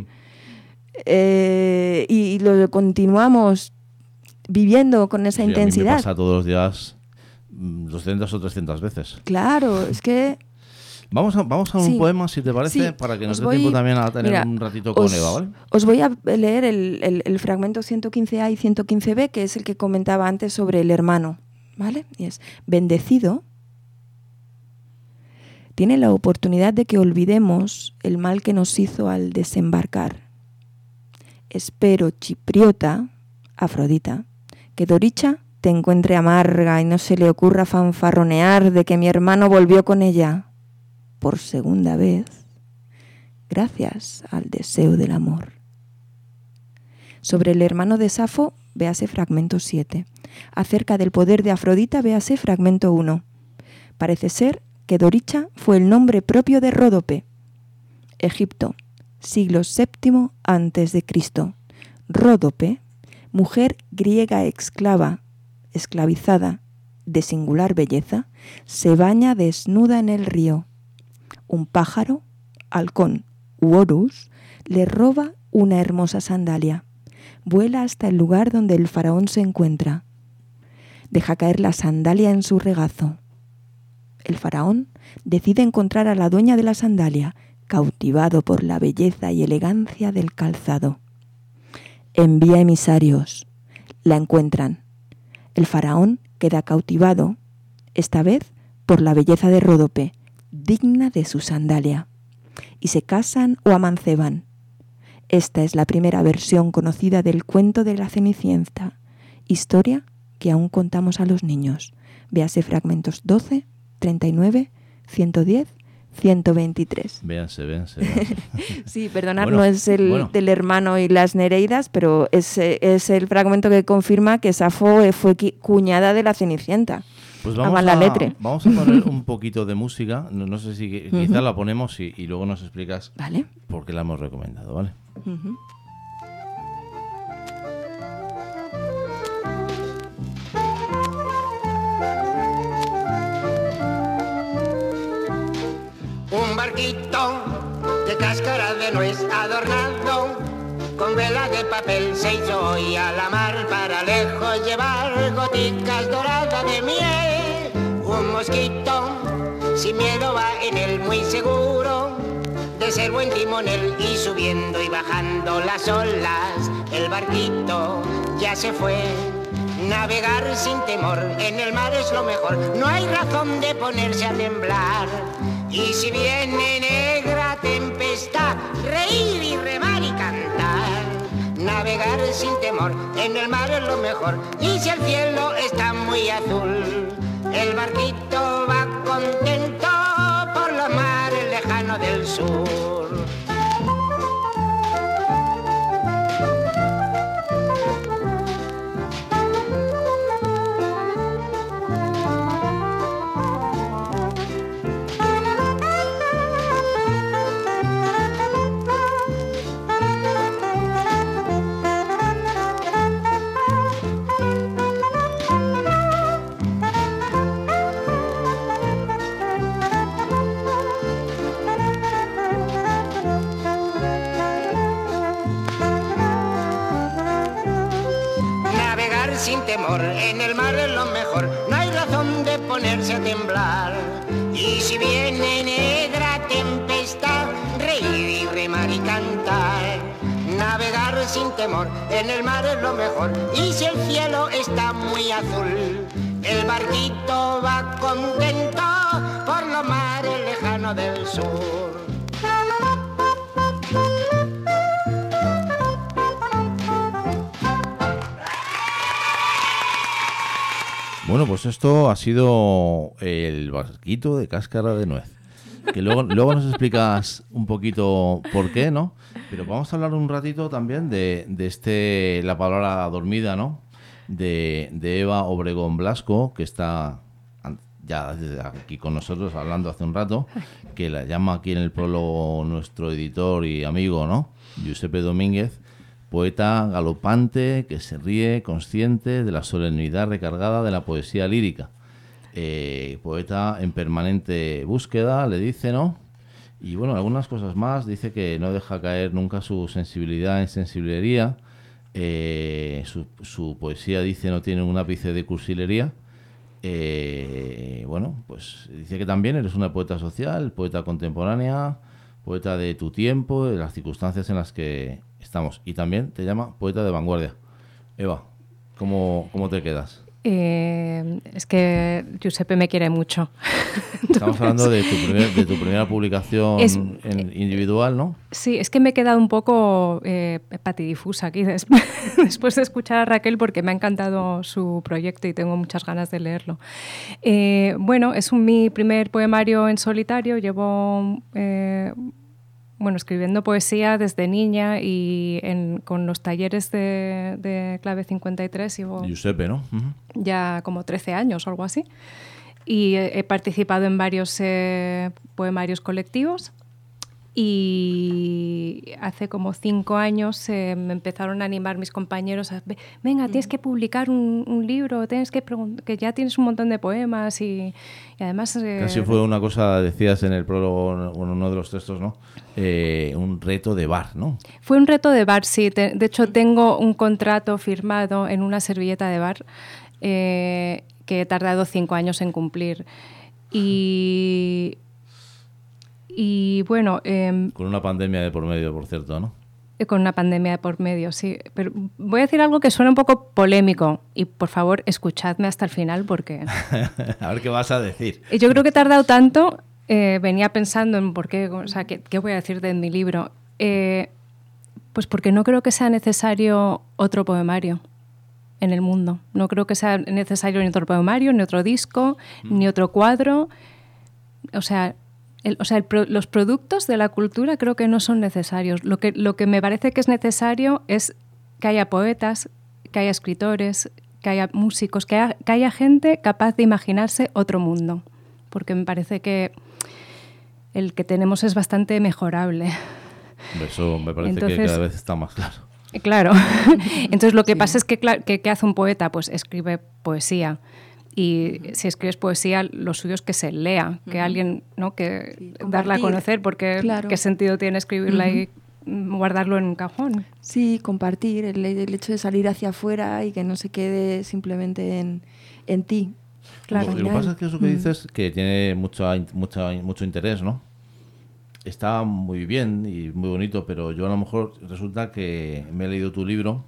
Y lo continuamos viviendo con esa intensidad. A mí me pasa todos los días 200 o 300 veces. Claro, es que... Vamos a un poema, si te parece, para que nos dé tiempo también a tener un ratito con Eva, ¿vale? Os voy a leer el fragmento 115A y 115B, que es el que comentaba antes sobre el hermano, ¿vale? Y es: bendecido tiene la oportunidad de que olvidemos el mal que nos hizo al desembarcar. Espero, chipriota, Afrodita, que Doricha te encuentre amarga y no se le ocurra fanfarronear de que mi hermano volvió con ella por segunda vez, gracias al deseo del amor. Sobre el hermano de Safo, véase fragmento 7. Acerca del poder de Afrodita, véase fragmento 1. Parece ser que Doricha fue el nombre propio de Ródope. Egipto, siglo VII a.C. Ródope, mujer griega esclavizada, de singular belleza, se baña desnuda en el río. Un pájaro, halcón u Horus, le roba una hermosa sandalia. Vuela hasta el lugar donde el faraón se encuentra. Deja caer la sandalia en su regazo. El faraón decide encontrar a la dueña de la sandalia, cautivado por la belleza y elegancia del calzado. Envía emisarios. La encuentran. El faraón queda cautivado, esta vez por la belleza de Ródope, digna de su sandalia, y se casan o amanceban. Esta es la primera versión conocida del cuento de la Cenicienta, historia que aún contamos a los niños. Véase fragmentos 12, 39, 110, 123. Véanse. Sí, perdonad, no es el del hermano y las Nereidas, pero es el fragmento que confirma que Safo fue cuñada de la Cenicienta. Pues vamos a poner un poquito de música. No sé si quizá la ponemos y luego nos explicas por qué la hemos recomendado, ¿vale? Un barquito de cáscara de nuez adornado con vela de papel se hizo hoy a la mar para lejos llevar goticas doradas de miel. Un mosquito sin miedo va en él muy seguro de ser buen timonel y subiendo y bajando las olas el barquito ya se fue. Navegar sin temor en el mar es lo mejor, no hay razón de ponerse a temblar. Y si viene negra tempestad, reír y remar y cantar. Navegar sin temor en el mar es lo mejor. Y si el cielo está muy azul, el barquito va contento por los mares lejanos del sur. Sin temor, en el mar es lo mejor, no hay razón de ponerse a temblar. Y si viene negra tempestad, reír y remar y cantar. Navegar sin temor, en el mar es lo mejor. Y si el cielo está muy azul, el barquito va contento por los mares lejanos del sur. Bueno, pues esto ha sido el barquito de cáscara de nuez. Que luego nos explicas un poquito por qué, ¿no? Pero vamos a hablar un ratito también de la palabra dormida, ¿no? De Eva Obregón Blasco, que está ya aquí con nosotros, hablando hace un rato, que la llama aquí en el prólogo nuestro editor y amigo, ¿no? Giuseppe Domínguez, poeta galopante que se ríe, consciente de la solemnidad recargada de la poesía lírica. Poeta en permanente búsqueda, le dice, ¿no? Y bueno, algunas cosas más. Dice que no deja caer nunca su sensibilidad en sensiblería. Su poesía, dice, no tiene un ápice de cursilería. Bueno, pues dice que también eres una poeta social, poeta contemporánea, poeta de tu tiempo, de las circunstancias en las que estamos. Y también te llama poeta de vanguardia. Eva, ¿cómo te quedas? Es que Giuseppe me quiere mucho. Estamos hablando de tu primera publicación individual, ¿no? Sí, es que me he quedado un poco patidifusa aquí después de escuchar a Raquel, porque me ha encantado su proyecto y tengo muchas ganas de leerlo. Bueno, es mi primer poemario en solitario. Llevo escribiendo poesía desde niña y con los talleres de Clave 53 llevo Giuseppe, ¿no? ya como 13 años o algo así. Y he participado en varios poemarios colectivos. Y hace como 5 años me empezaron a animar mis compañeros a venga, tienes que publicar un libro, tienes que ya tienes un montón de poemas y además... Casi fue una cosa, decías en el prólogo, uno de los textos, ¿no? Un reto de bar, ¿no? Fue un reto de bar, sí. De hecho, tengo un contrato firmado en una servilleta de bar que he tardado 5 años en cumplir. Y bueno... con una pandemia de por medio, por cierto, ¿no? Con una pandemia de por medio, sí. Pero voy a decir algo que suena un poco polémico y, por favor, escuchadme hasta el final porque... A ver qué vas a decir. Yo creo que he tardado tanto, venía pensando en por qué, o sea, qué voy a decir de mi libro. Pues porque no creo que sea necesario otro poemario en el mundo. No creo que sea necesario ni otro poemario, ni otro disco, ni otro cuadro. O sea... los productos de la cultura creo que no son necesarios. Lo que me parece que es necesario es que haya poetas, que haya escritores, que haya músicos, que haya gente capaz de imaginarse otro mundo. Porque me parece que el que tenemos es bastante mejorable. Eso me parece que cada vez está más claro. Claro. Entonces lo que pasa es que ¿qué hace un poeta? Pues escribe poesía. Y si escribes poesía, lo suyo es que se lea, que alguien, ¿no? Que darla a conocer, porque claro. ¿Qué sentido tiene escribirla y guardarlo en un cajón? Sí, compartir, el hecho de salir hacia afuera y que no se quede simplemente en ti. Claro. Lo que pasa es que eso que dices, que tiene mucho interés, ¿no? Está muy bien y muy bonito, pero yo a lo mejor resulta que me he leído tu libro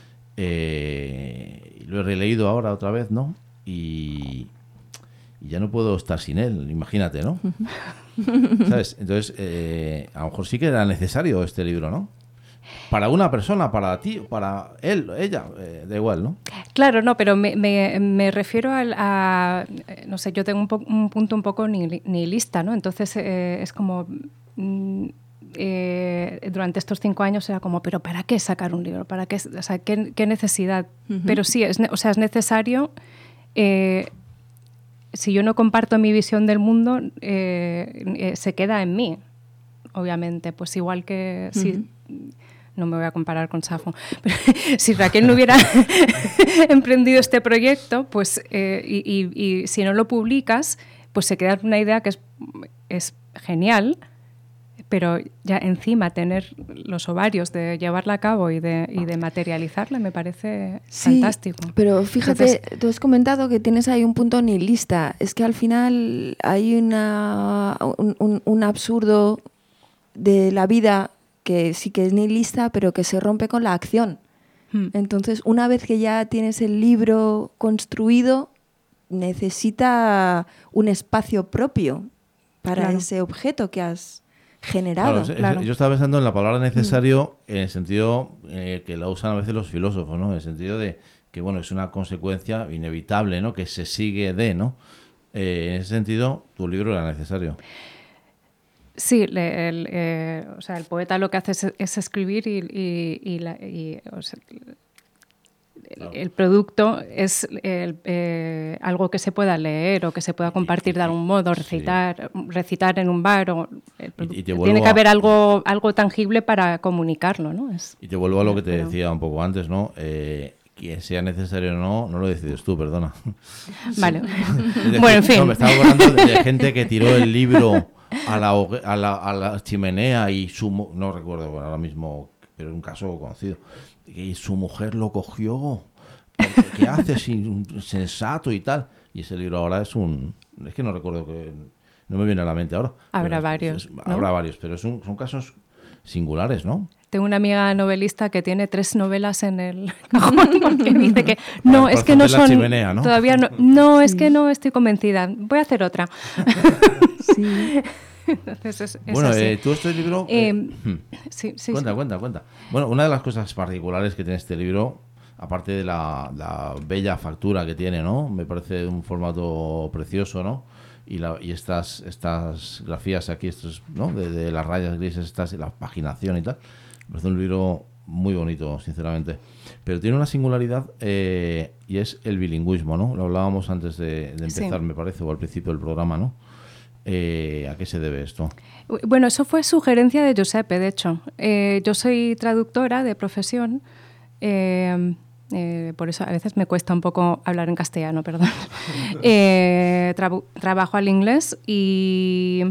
y lo he releído ahora otra vez, ¿no? Y ya no puedo estar sin él, imagínate, ¿no? ¿Sabes? Entonces, a lo mejor sí que era necesario este libro, ¿no? Para una persona, para ti, para él, ella, da igual, ¿no? Claro, no, pero me refiero a no sé, yo tengo un punto un poco nihilista, ¿no? Entonces es como... durante estos 5 años era como, ¿pero para qué sacar un libro? ¿Para qué? O sea, ¿qué necesidad? Pero sí, es necesario... si yo no comparto mi visión del mundo, se queda en mí, obviamente. Pues igual que si... No me voy a comparar con Safo. Pero si Raquel no hubiera emprendido este proyecto, pues y si no lo publicas, pues se queda una idea que es genial, pero ya encima tener los ovarios de llevarla a cabo y de materializarla me parece fantástico. Pero fíjate, entonces, tú has comentado que tienes ahí un punto nihilista. Es que al final hay un absurdo de la vida que sí que es nihilista, pero que se rompe con la acción. Entonces, una vez que ya tienes el libro construido, necesita un espacio propio para ese objeto que has generado. Claro. Yo estaba pensando en la palabra necesario en el sentido que la usan a veces los filósofos, ¿no? En el sentido de que, bueno, es una consecuencia inevitable, ¿no? Que se sigue de, ¿no? En ese sentido, tu libro era necesario. Sí, o sea, el poeta lo que hace es escribir y el producto es algo que se pueda leer o que se pueda compartir de algún modo, recitar en un bar. Tiene que haber algo tangible para comunicarlo, ¿no? Y te vuelvo a lo que te decía un poco antes, ¿no? Que sea necesario o no lo decides tú, perdona. Vale. Bueno, en fin. No, me estaba acordando de gente que tiró el libro a la chimenea y no recuerdo ahora mismo, pero es un caso conocido, y su mujer lo cogió. ¿Qué haces? Insensato y tal. Y ese libro ahora es que no recuerdo, no me viene a la mente ahora. Habrá varios. ¿No? Habrá varios, pero son casos singulares, ¿no? Tengo una amiga novelista que tiene 3 novelas en el cajón porque dice que no, es que no son... Chimenea, ¿no? Todavía no, es que no estoy convencida. Voy a hacer otra. Sí. Entonces bueno, así. tú este libro... sí. Cuenta. Bueno, una de las cosas particulares que tiene este libro, aparte de la bella factura que tiene, ¿no? Me parece un formato precioso, ¿no? Y estas grafías aquí, ¿no? De las rayas grises, la paginación y tal. Me parece un libro muy bonito, sinceramente. Pero tiene una singularidad y es el bilingüismo, ¿no? Lo hablábamos antes de empezar, me parece, o al principio del programa, ¿no? ¿A qué se debe esto? Bueno, eso fue sugerencia de Giuseppe, de hecho. Yo soy traductora de profesión, por eso a veces me cuesta un poco hablar en castellano, perdón. Trabajo al inglés y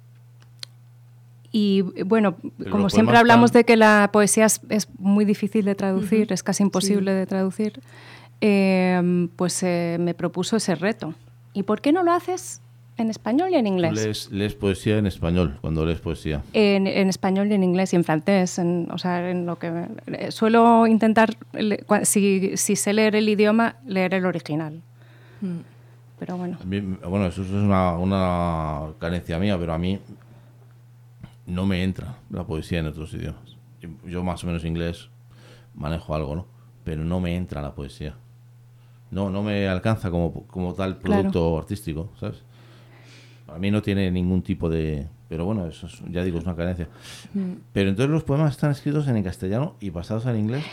bueno, pero como siempre hablamos de que la poesía es muy difícil de traducir, es casi imposible de traducir, pues me propuso ese reto. ¿Y por qué no lo haces en español y en inglés? ¿Lees poesía en español cuando lees poesía? En español y en inglés y en francés. En lo que suelo intentar, si sé leer el idioma, leer el original. Pero bueno. Bueno, eso es una carencia mía, pero a mí no me entra la poesía en otros idiomas. Yo más o menos inglés manejo algo, ¿no? Pero no me entra la poesía. No me alcanza como tal producto artístico, ¿sabes? Para mí no tiene ningún tipo de... Pero bueno, eso ya digo, es una carencia. Pero entonces los poemas están escritos en castellano y pasados al inglés.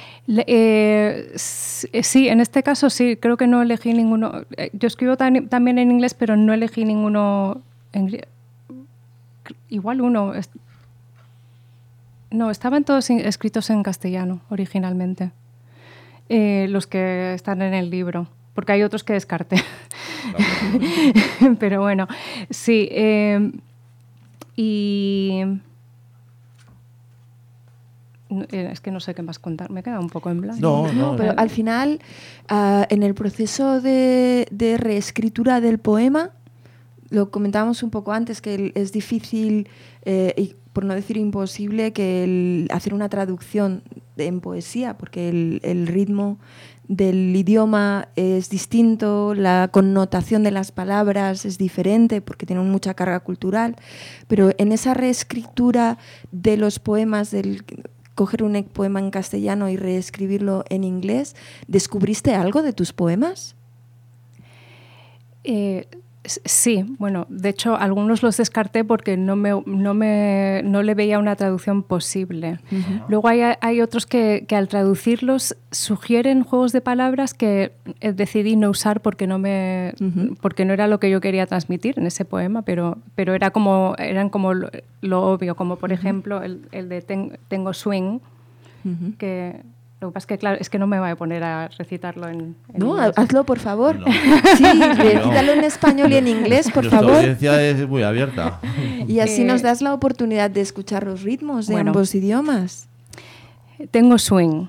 Sí, en este caso sí. Creo que no elegí ninguno. Yo escribo también en inglés, pero no elegí ninguno... Igual uno... No, estaban todos escritos en castellano originalmente. Los que están en el libro. Porque hay otros que descarté. Pero bueno, sí. Es que no sé qué más contar. Me he quedado un poco en blanco. No, pero al final, en el proceso de reescritura del poema, lo comentábamos un poco antes, que es difícil, y por no decir imposible, que hacer una traducción en poesía, porque el ritmo del idioma es distinto, la connotación de las palabras es diferente porque tienen mucha carga cultural, pero en esa reescritura de los poemas, coger un poema en castellano y reescribirlo en inglés, ¿descubriste algo de tus poemas? Sí, bueno, de hecho algunos los descarté porque no le veía una traducción posible. Luego hay otros que al traducirlos sugieren juegos de palabras que decidí no usar porque no era lo que yo quería transmitir en ese poema, pero eran como lo obvio, como por ejemplo el de Tengo Swing, que... Lo que pasa es que, claro, es que no me voy a poner a recitarlo en no, inglés. Hazlo, por favor. No. Sí, recítalo en español y en inglés, por favor. La audiencia es muy abierta. Y así nos das la oportunidad de escuchar los ritmos de ambos idiomas. Tengo swing.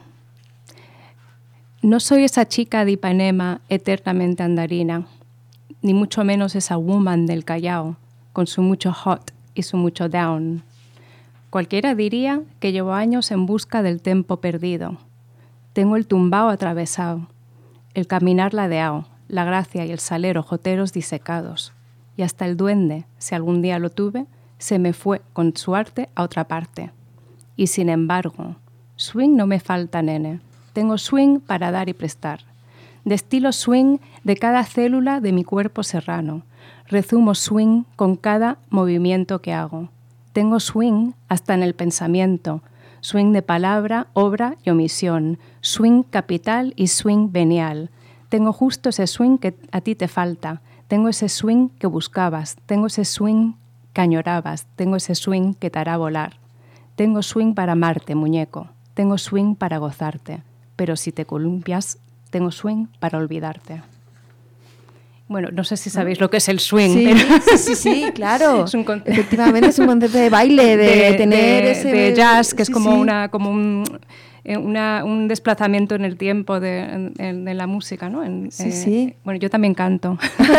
No soy esa chica de Ipanema eternamente andarina, ni mucho menos esa woman del Callao, con su mucho hot y su mucho down. Cualquiera diría que llevo años en busca del tempo perdido. Tengo el tumbao atravesado, el caminar ladeado, la gracia y el salero joteros disecados. Y hasta el duende, si algún día lo tuve, se me fue con su arte a otra parte. Y sin embargo, swing no me falta, nene. Tengo swing para dar y prestar. Destilo swing de cada célula de mi cuerpo serrano. Rezumo swing con cada movimiento que hago. Tengo swing hasta en el pensamiento. swing de palabra, obra y omisión, swing capital y swing venial. Tengo justo ese swing que a ti te falta, tengo ese swing que buscabas, tengo ese swing que añorabas, tengo ese swing que te hará volar. Tengo swing para amarte, muñeco, tengo swing para gozarte, pero si te columpias, tengo swing para olvidarte. Bueno, no sé si sabéis lo que es el swing. Sí, pero sí, claro. Efectivamente es un concepto de baile, de tener ese... De jazz, que es como, sí. Un desplazamiento en el tiempo de la música, ¿no? Sí. Bueno, yo también canto.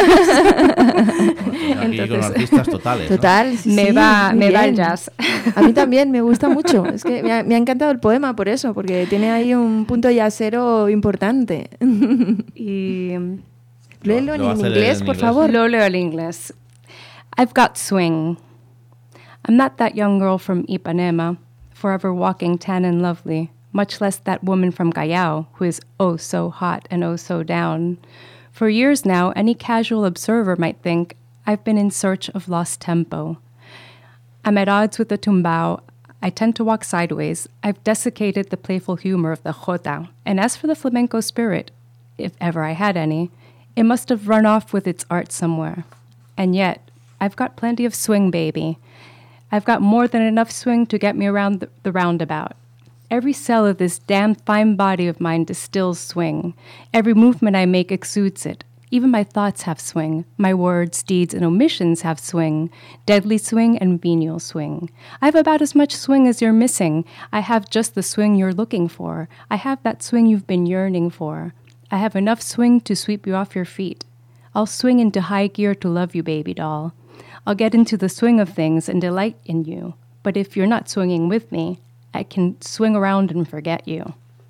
Aquí con artistas totales, ¿no? Total, sí, me va el jazz. A mí también me gusta mucho. Es que me ha encantado el poema por eso, porque tiene ahí un punto jazzero importante. Y... Léelo en inglés, por favor. Lo leo en inglés. I've got swing. I'm not that young girl from Ipanema, forever walking tan and lovely, much less that woman from Callao, who is oh so hot and oh so down. For years now, any casual observer might think I've been in search of lost tempo. I'm at odds with the tumbao. I tend to walk sideways. I've desiccated the playful humor of the jota. And as for the flamenco spirit, if ever I had any, it must have run off with its art somewhere. And yet, I've got plenty of swing, baby. I've got more than enough swing to get me around the roundabout. Every cell of this damn fine body of mine distills swing. Every movement I make exudes it. Even my thoughts have swing. My words, deeds, and omissions have swing. Deadly swing and venial swing. I have about as much swing as you're missing. I have just the swing you're looking for. I have that swing you've been yearning for. I have enough swing to sweep you off your feet. I'll swing into high gear to love you, baby doll. I'll get into the swing of things and delight in you. But if you're not swinging with me, I can swing around and forget you.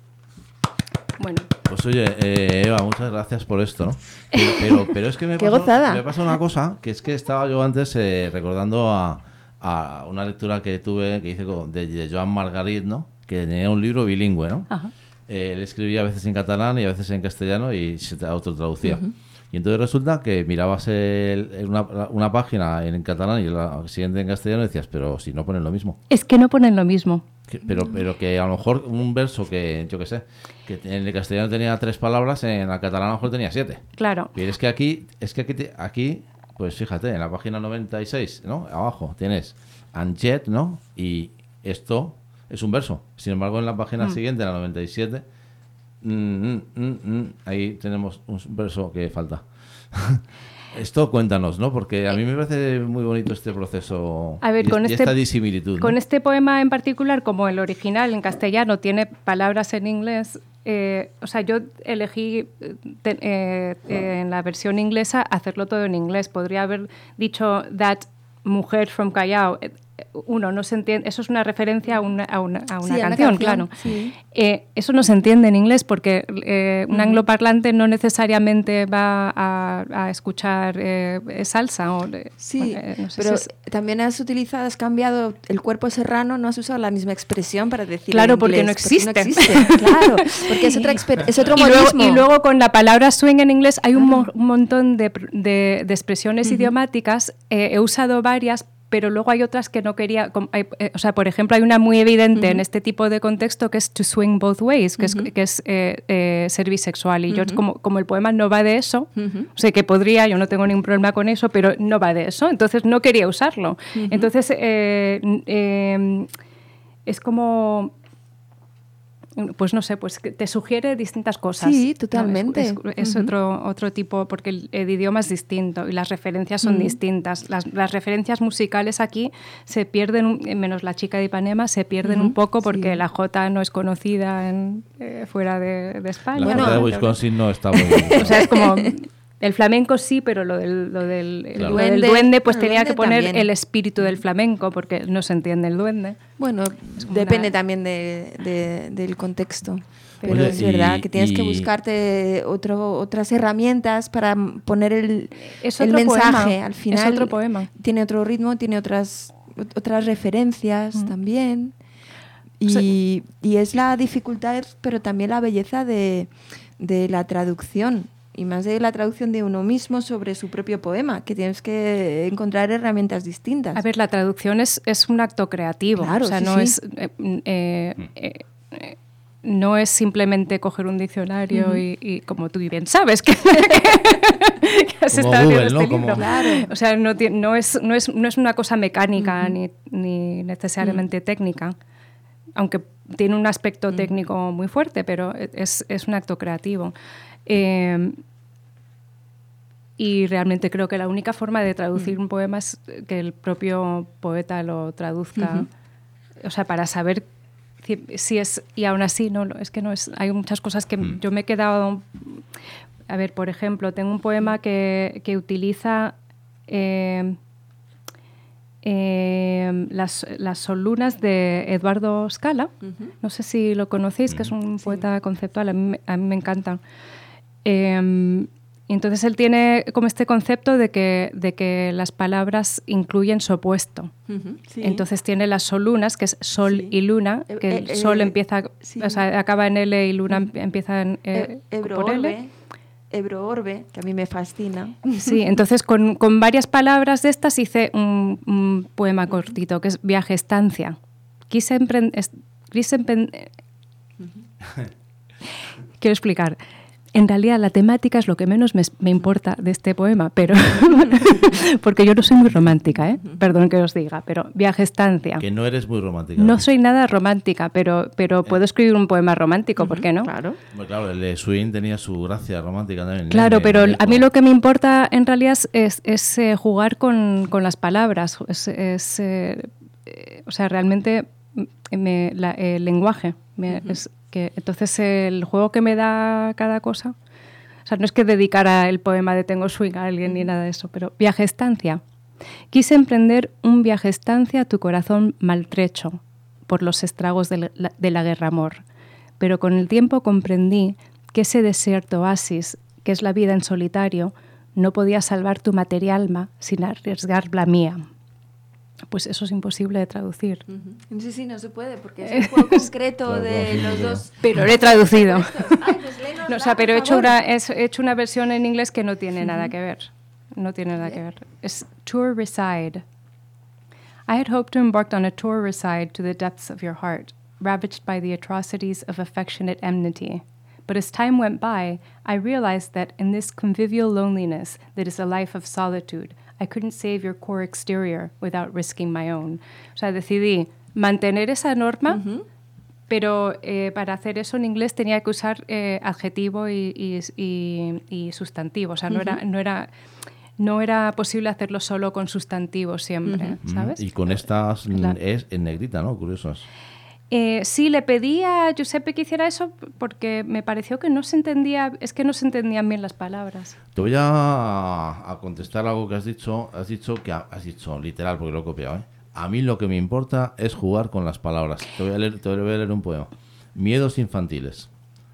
Bueno. Pues oye, Eva, muchas gracias por esto, ¿no? Pero es que me pasa una cosa, que es que estaba yo antes recordando a una lectura que tuve, que hice de Joan Margarit, ¿no? Que tenía un libro bilingüe, ¿no? Ajá. Él escribía a veces en catalán y a veces en castellano y se autotraducía. Uh-huh. Y entonces resulta que mirabas una página en catalán y la siguiente en castellano y decías, pero si no ponen lo mismo. Es que no ponen lo mismo. Pero que a lo mejor un verso que, yo qué sé, que en el castellano tenía 3 palabras, en el catalán a lo mejor tenía 7. Claro. Y es que aquí, pues fíjate, en la página 96, ¿no? Abajo tienes Anjet, ¿no? Y esto es un verso. Sin embargo, en la página siguiente, en la 97, ahí tenemos un verso que falta. Esto cuéntanos, ¿no? Porque a mí me parece muy bonito este proceso. A ver, y esta disimilitud, ¿no? Con este poema en particular, como el original en castellano tiene palabras en inglés, o sea, yo elegí en la versión inglesa hacerlo todo en inglés. Podría haber dicho that mujer from Callao. Uno, no se entiende, eso es una referencia a una canción, claro. Sí. Eso no se entiende en inglés porque un angloparlante no necesariamente va a escuchar salsa. Sí, no sé pero también has cambiado el cuerpo serrano, no has usado la misma expresión para decir claro, en porque inglés, no existe. Porque no existe, claro, porque es otro modismo. Y luego con la palabra swing en inglés hay un montón de expresiones idiomáticas, he usado varias, pero luego hay otras que no quería, o sea, por ejemplo, hay una muy evidente en este tipo de contexto que es to swing both ways, que es ser bisexual, y yo como el poema no va de eso, o sea, que podría, yo no tengo ningún problema con eso, pero no va de eso, entonces no quería usarlo. Entonces, es como... Pues no sé, pues que te sugiere distintas cosas. Sí, totalmente. Es otro tipo, porque el idioma es distinto y las referencias son distintas. Las referencias musicales aquí se pierden, menos La chica de Ipanema, se pierden un poco porque la jota no es conocida fuera de España. La jota de Wisconsin no está muy bien. O sea, es como... El flamenco sí, pero lo del duende, pues tenía que poner también el espíritu del flamenco, porque no se entiende el duende. Bueno, depende también del contexto. Pero es verdad que tienes que buscarte otras herramientas para poner el mensaje. Poema. Al final es otro poema. Tiene otro ritmo, tiene otras referencias también. Y es la dificultad, pero también la belleza de la traducción. y más de la traducción de uno mismo sobre su propio poema, que tienes que encontrar herramientas distintas. A ver, la traducción es un acto creativo, claro, o sea, no es simplemente coger un diccionario y como tú bien sabes que has como estado Google, en ¿no? este libro. Claro. O sea, no es una cosa mecánica ni necesariamente técnica, aunque tiene un aspecto técnico muy fuerte, pero es un acto creativo. Y realmente creo que la única forma de traducir un poema es que el propio poeta lo traduzca, o sea, para saber si es, y aún así es que no es, hay muchas cosas que yo me he quedado. A ver, por ejemplo, tengo un poema que utiliza las solunas de Eduardo Scala. No sé si lo conocéis, que es un poeta conceptual, a mí me encantan. Y entonces él tiene como este concepto de que las palabras incluyen su opuesto. Sí. Entonces tiene las solunas, que es sol y luna, que el sol empieza, o sea, acaba en L y luna empieza en por L. Ebro-orbe, que a mí me fascina. Sí, entonces con varias palabras de estas hice un poema cortito, que es Viaje-estancia. Quiero explicar. En realidad la temática es lo que menos me importa de este poema, pero porque yo no soy muy romántica, ¿eh? Perdón que os diga, pero Viaje-estancia. Que no eres muy romántica. No soy nada romántica, pero puedo escribir un poema romántico, ¿por qué no? Claro. Bueno, claro, el de Swing tenía su gracia romántica también. Claro, pero a mí lo que me importa en realidad es jugar con las palabras, o sea, realmente el lenguaje. Entonces el juego que me da cada cosa, o sea, no es que dedicara el poema de Tengo Swing a alguien ni nada de eso, pero Viaje-estancia. Quise emprender un viaje-estancia a tu corazón maltrecho por los estragos de la guerra-amor, pero con el tiempo comprendí que ese desierto oasis, que es la vida en solitario, no podía salvar tu material alma sin arriesgar la mía. Pues eso es imposible de traducir. Sí, no se puede, porque es un juego concreto de los dos. Pero lo he traducido. Ay, pues léenosla, No, o sea, pero he hecho una versión en inglés que no tiene Uh-huh. nada que ver. No tiene nada que ver. Es Tour Reside. I had hoped to embark on a tour reside to the depths of your heart, ravaged by the atrocities of affectionate enmity. But as time went by, I realized that in this convivial loneliness that is a life of solitude, I couldn't save your core exterior without risking my own. O sea, decidí mantener esa norma, Uh-huh. pero para hacer eso en inglés tenía que usar adjetivo y sustantivo. O sea, no era posible hacerlo solo con sustantivos siempre, Uh-huh. ¿sabes? Y con estas Claro. es en negrita, ¿no? Curiosas. Sí, le pedí a Giuseppe que hiciera eso porque me pareció que no se entendían bien las palabras. Te voy a contestar algo que has dicho. Has dicho literal, porque lo he copiado, ¿eh? A mí lo que me importa es jugar con las palabras. Te voy a leer un poema. Miedos infantiles.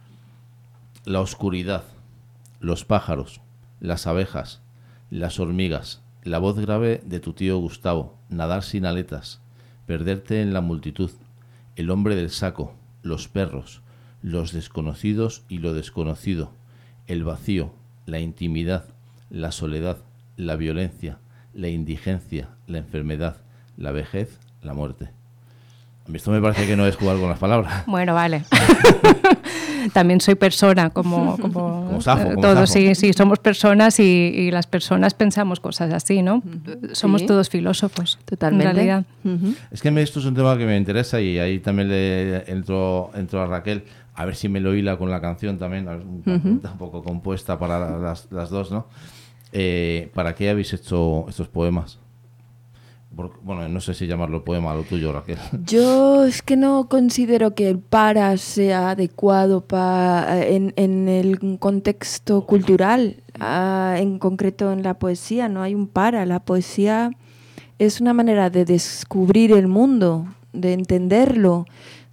La oscuridad, los pájaros, las abejas, las hormigas, la voz grave de tu tío Gustavo, nadar sin aletas, perderte en la multitud, el hombre del saco, los perros, los desconocidos y lo desconocido, el vacío, la intimidad, la soledad, la violencia, la indigencia, la enfermedad, la vejez, la muerte. A mí esto me parece que no es jugar con las palabras. Bueno, vale. También soy persona, como Safo, como todos. Safo. Sí, somos personas y las personas pensamos cosas así, ¿no? Somos Sí. todos filósofos, Totalmente. en realidad. Uh-huh. Es que esto es un tema que me interesa y ahí también le entro a Raquel, a ver si me lo hila con la canción también, a ver, un poco compuesta para las dos, ¿no? ¿Para qué habéis hecho estos poemas? Bueno, no sé si llamarlo poema lo tuyo, Raquel. Yo es que no considero que el para sea adecuado en el contexto cultural, en concreto en la poesía. No hay un para. La poesía es una manera de descubrir el mundo, de entenderlo,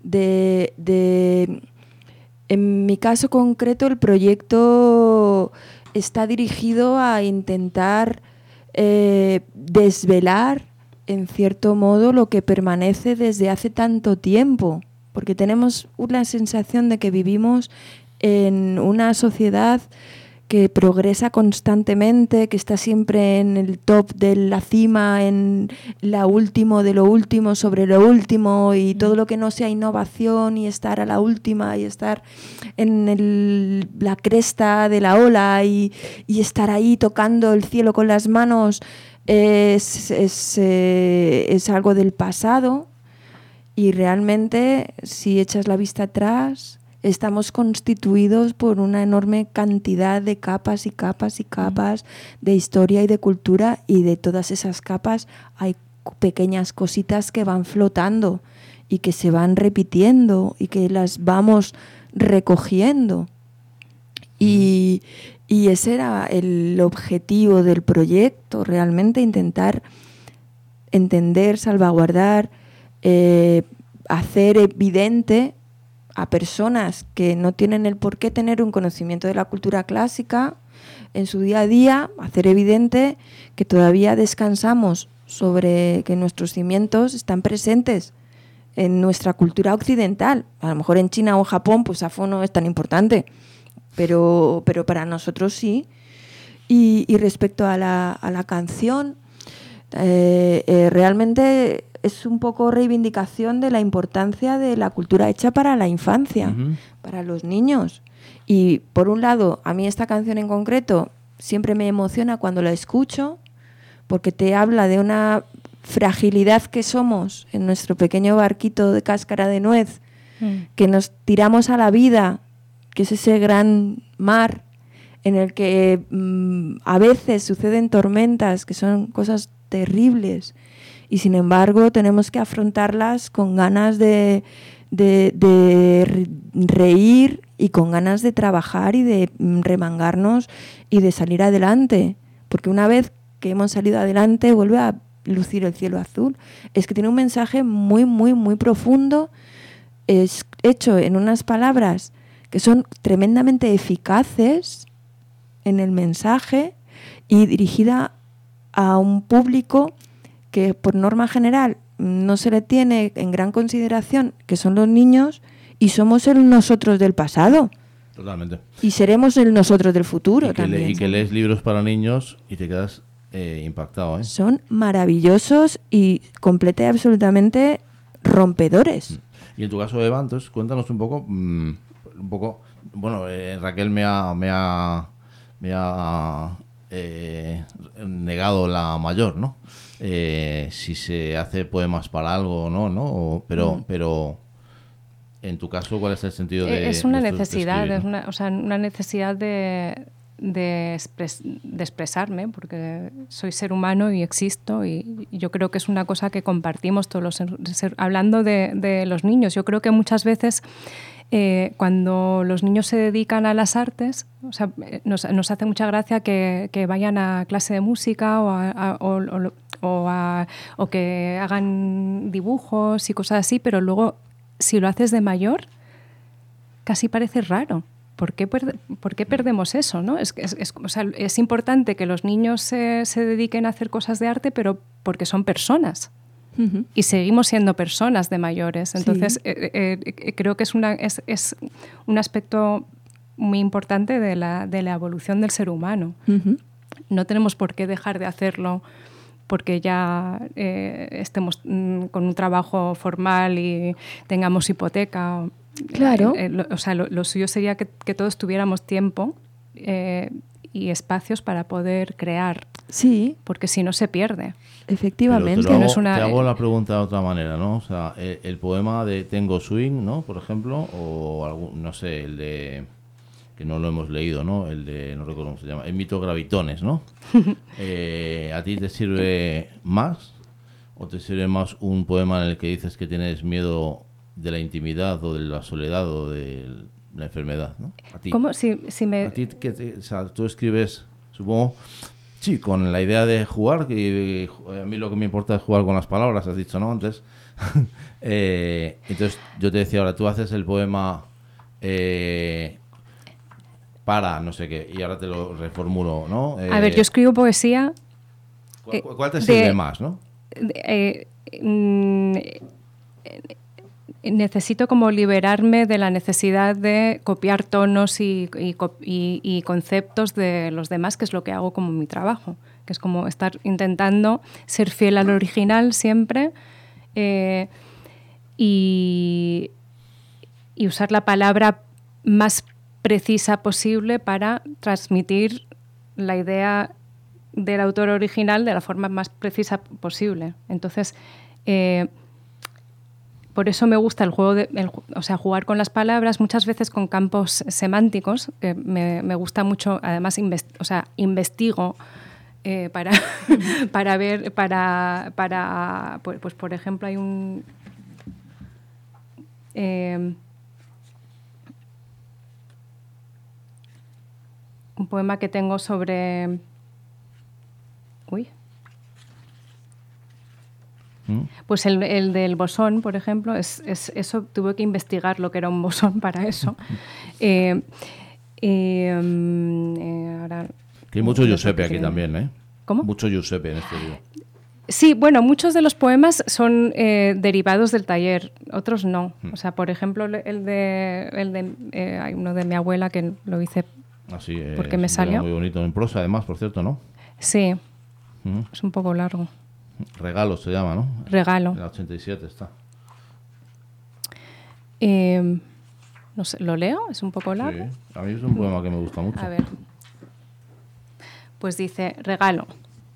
en mi caso concreto, el proyecto está dirigido a intentar desvelar en cierto modo lo que permanece desde hace tanto tiempo, porque tenemos una sensación de que vivimos en una sociedad que progresa constantemente, que está siempre en el top de la cima, en la último de lo último sobre lo último, y todo lo que no sea innovación y estar a la última y estar en la cresta de la ola y estar ahí tocando el cielo con las manos es algo del pasado. Y realmente, si echas la vista atrás, estamos constituidos por una enorme cantidad de capas y capas y capas de historia y de cultura, y de todas esas capas hay pequeñas cositas que van flotando y que se van repitiendo y que las vamos recogiendo. Y ese era el objetivo del proyecto, realmente intentar entender, salvaguardar, hacer evidente a personas que no tienen el por qué tener un conocimiento de la cultura clásica en su día a día, hacer evidente que todavía descansamos sobre que nuestros cimientos están presentes en nuestra cultura occidental. A lo mejor en China o en Japón pues Safo no es tan importante, pero para nosotros sí. Y respecto a la canción, realmente es un poco reivindicación de la importancia de la cultura hecha para la infancia, para los niños. Y por un lado, a mí esta canción en concreto siempre me emociona cuando la escucho, porque te habla de una fragilidad que somos en nuestro pequeño barquito de cáscara de nuez, que nos tiramos a la vida, que es ese gran mar en el que a veces suceden tormentas, que son cosas terribles, y sin embargo tenemos que afrontarlas con ganas de reír y con ganas de trabajar y de remangarnos y de salir adelante, porque una vez que hemos salido adelante vuelve a lucir el cielo azul. Es que tiene un mensaje muy, muy, muy profundo, es hecho en unas palabras que son tremendamente eficaces en el mensaje y dirigida a un público que por norma general no se le tiene en gran consideración, que son los niños, y somos el nosotros del pasado. Totalmente. Y seremos el nosotros del futuro también. Y que lees libros para niños y te quedas impactado, ¿eh? Son maravillosos y completa y absolutamente rompedores. Y en tu caso, Eva, entonces cuéntanos un poco, bueno, Raquel me ha negado la mayor, ¿no? Si se hace poemas para algo o no, pero en tu caso, ¿cuál es el sentido de es una de necesidad, escribir, ¿no? una necesidad de expresarme, porque soy ser humano y existo, y yo creo que es una cosa que compartimos todos los hablando de los niños. Yo creo que muchas veces cuando los niños se dedican a las artes, o sea, nos hace mucha gracia que vayan a clase de música o que hagan dibujos y cosas así, pero luego si lo haces de mayor casi parece raro. ¿Por qué perdemos eso, ¿no? O sea, es importante que los niños se dediquen a hacer cosas de arte, pero porque son personas. Uh-huh. Y seguimos siendo personas de mayores. Entonces, sí. Creo que es un aspecto muy importante de la evolución del ser humano. Uh-huh. No tenemos por qué dejar de hacerlo porque ya estemos con un trabajo formal y tengamos hipoteca. Claro. O sea, lo suyo sería que todos tuviéramos tiempo y espacios para poder crear. Sí. Porque si no se pierde. Efectivamente. Te hago la pregunta de otra manera, ¿no? O sea, el poema de Tengo Swing, ¿no? Por ejemplo, o algún, no sé, el de que no lo hemos leído, ¿no? El de, no recuerdo cómo se llama, el mito Gravitones, ¿no? ¿A ti te sirve más o te sirve más un poema en el que dices que tienes miedo de la intimidad o de la soledad o de la enfermedad, ¿no? A ti. ¿Cómo? Si me... A ti, o sea, tú escribes, supongo, sí, con la idea de jugar, que a mí lo que me importa es jugar con las palabras, has dicho, ¿no? Antes. Entonces, yo te decía, ahora tú haces el poema para no sé qué, y ahora te lo reformulo, ¿no? A ver, yo escribo poesía... ¿Cuál te sirve más, no? necesito como liberarme de la necesidad de copiar tonos y conceptos de los demás, que es lo que hago como mi trabajo, que es como estar intentando ser fiel al original siempre y usar la palabra más precisa posible para transmitir la idea del autor original de la forma más precisa posible. Entonces, por eso me gusta el juego, jugar con las palabras, muchas veces con campos semánticos, que me gusta mucho, además investigo para ver, pues por ejemplo hay un poema que tengo sobre... Pues el del bosón, por ejemplo, eso tuve que investigar lo que era un bosón para eso. Ahora, que hay mucho Giuseppe aquí también, ¿eh? ¿Cómo? Mucho Giuseppe en este libro. Sí, bueno, muchos de los poemas son derivados del taller, otros no. O sea, por ejemplo, hay uno de mi abuela que lo hice porque me salió. Muy bonito, en prosa además, por cierto, ¿no? Sí, es un poco largo. Regalo se llama, ¿no? Regalo. En la 87 está. No sé, ¿lo leo? ¿Es un poco largo? Sí, a mí es un poema que me gusta mucho. A ver. Pues dice, regalo.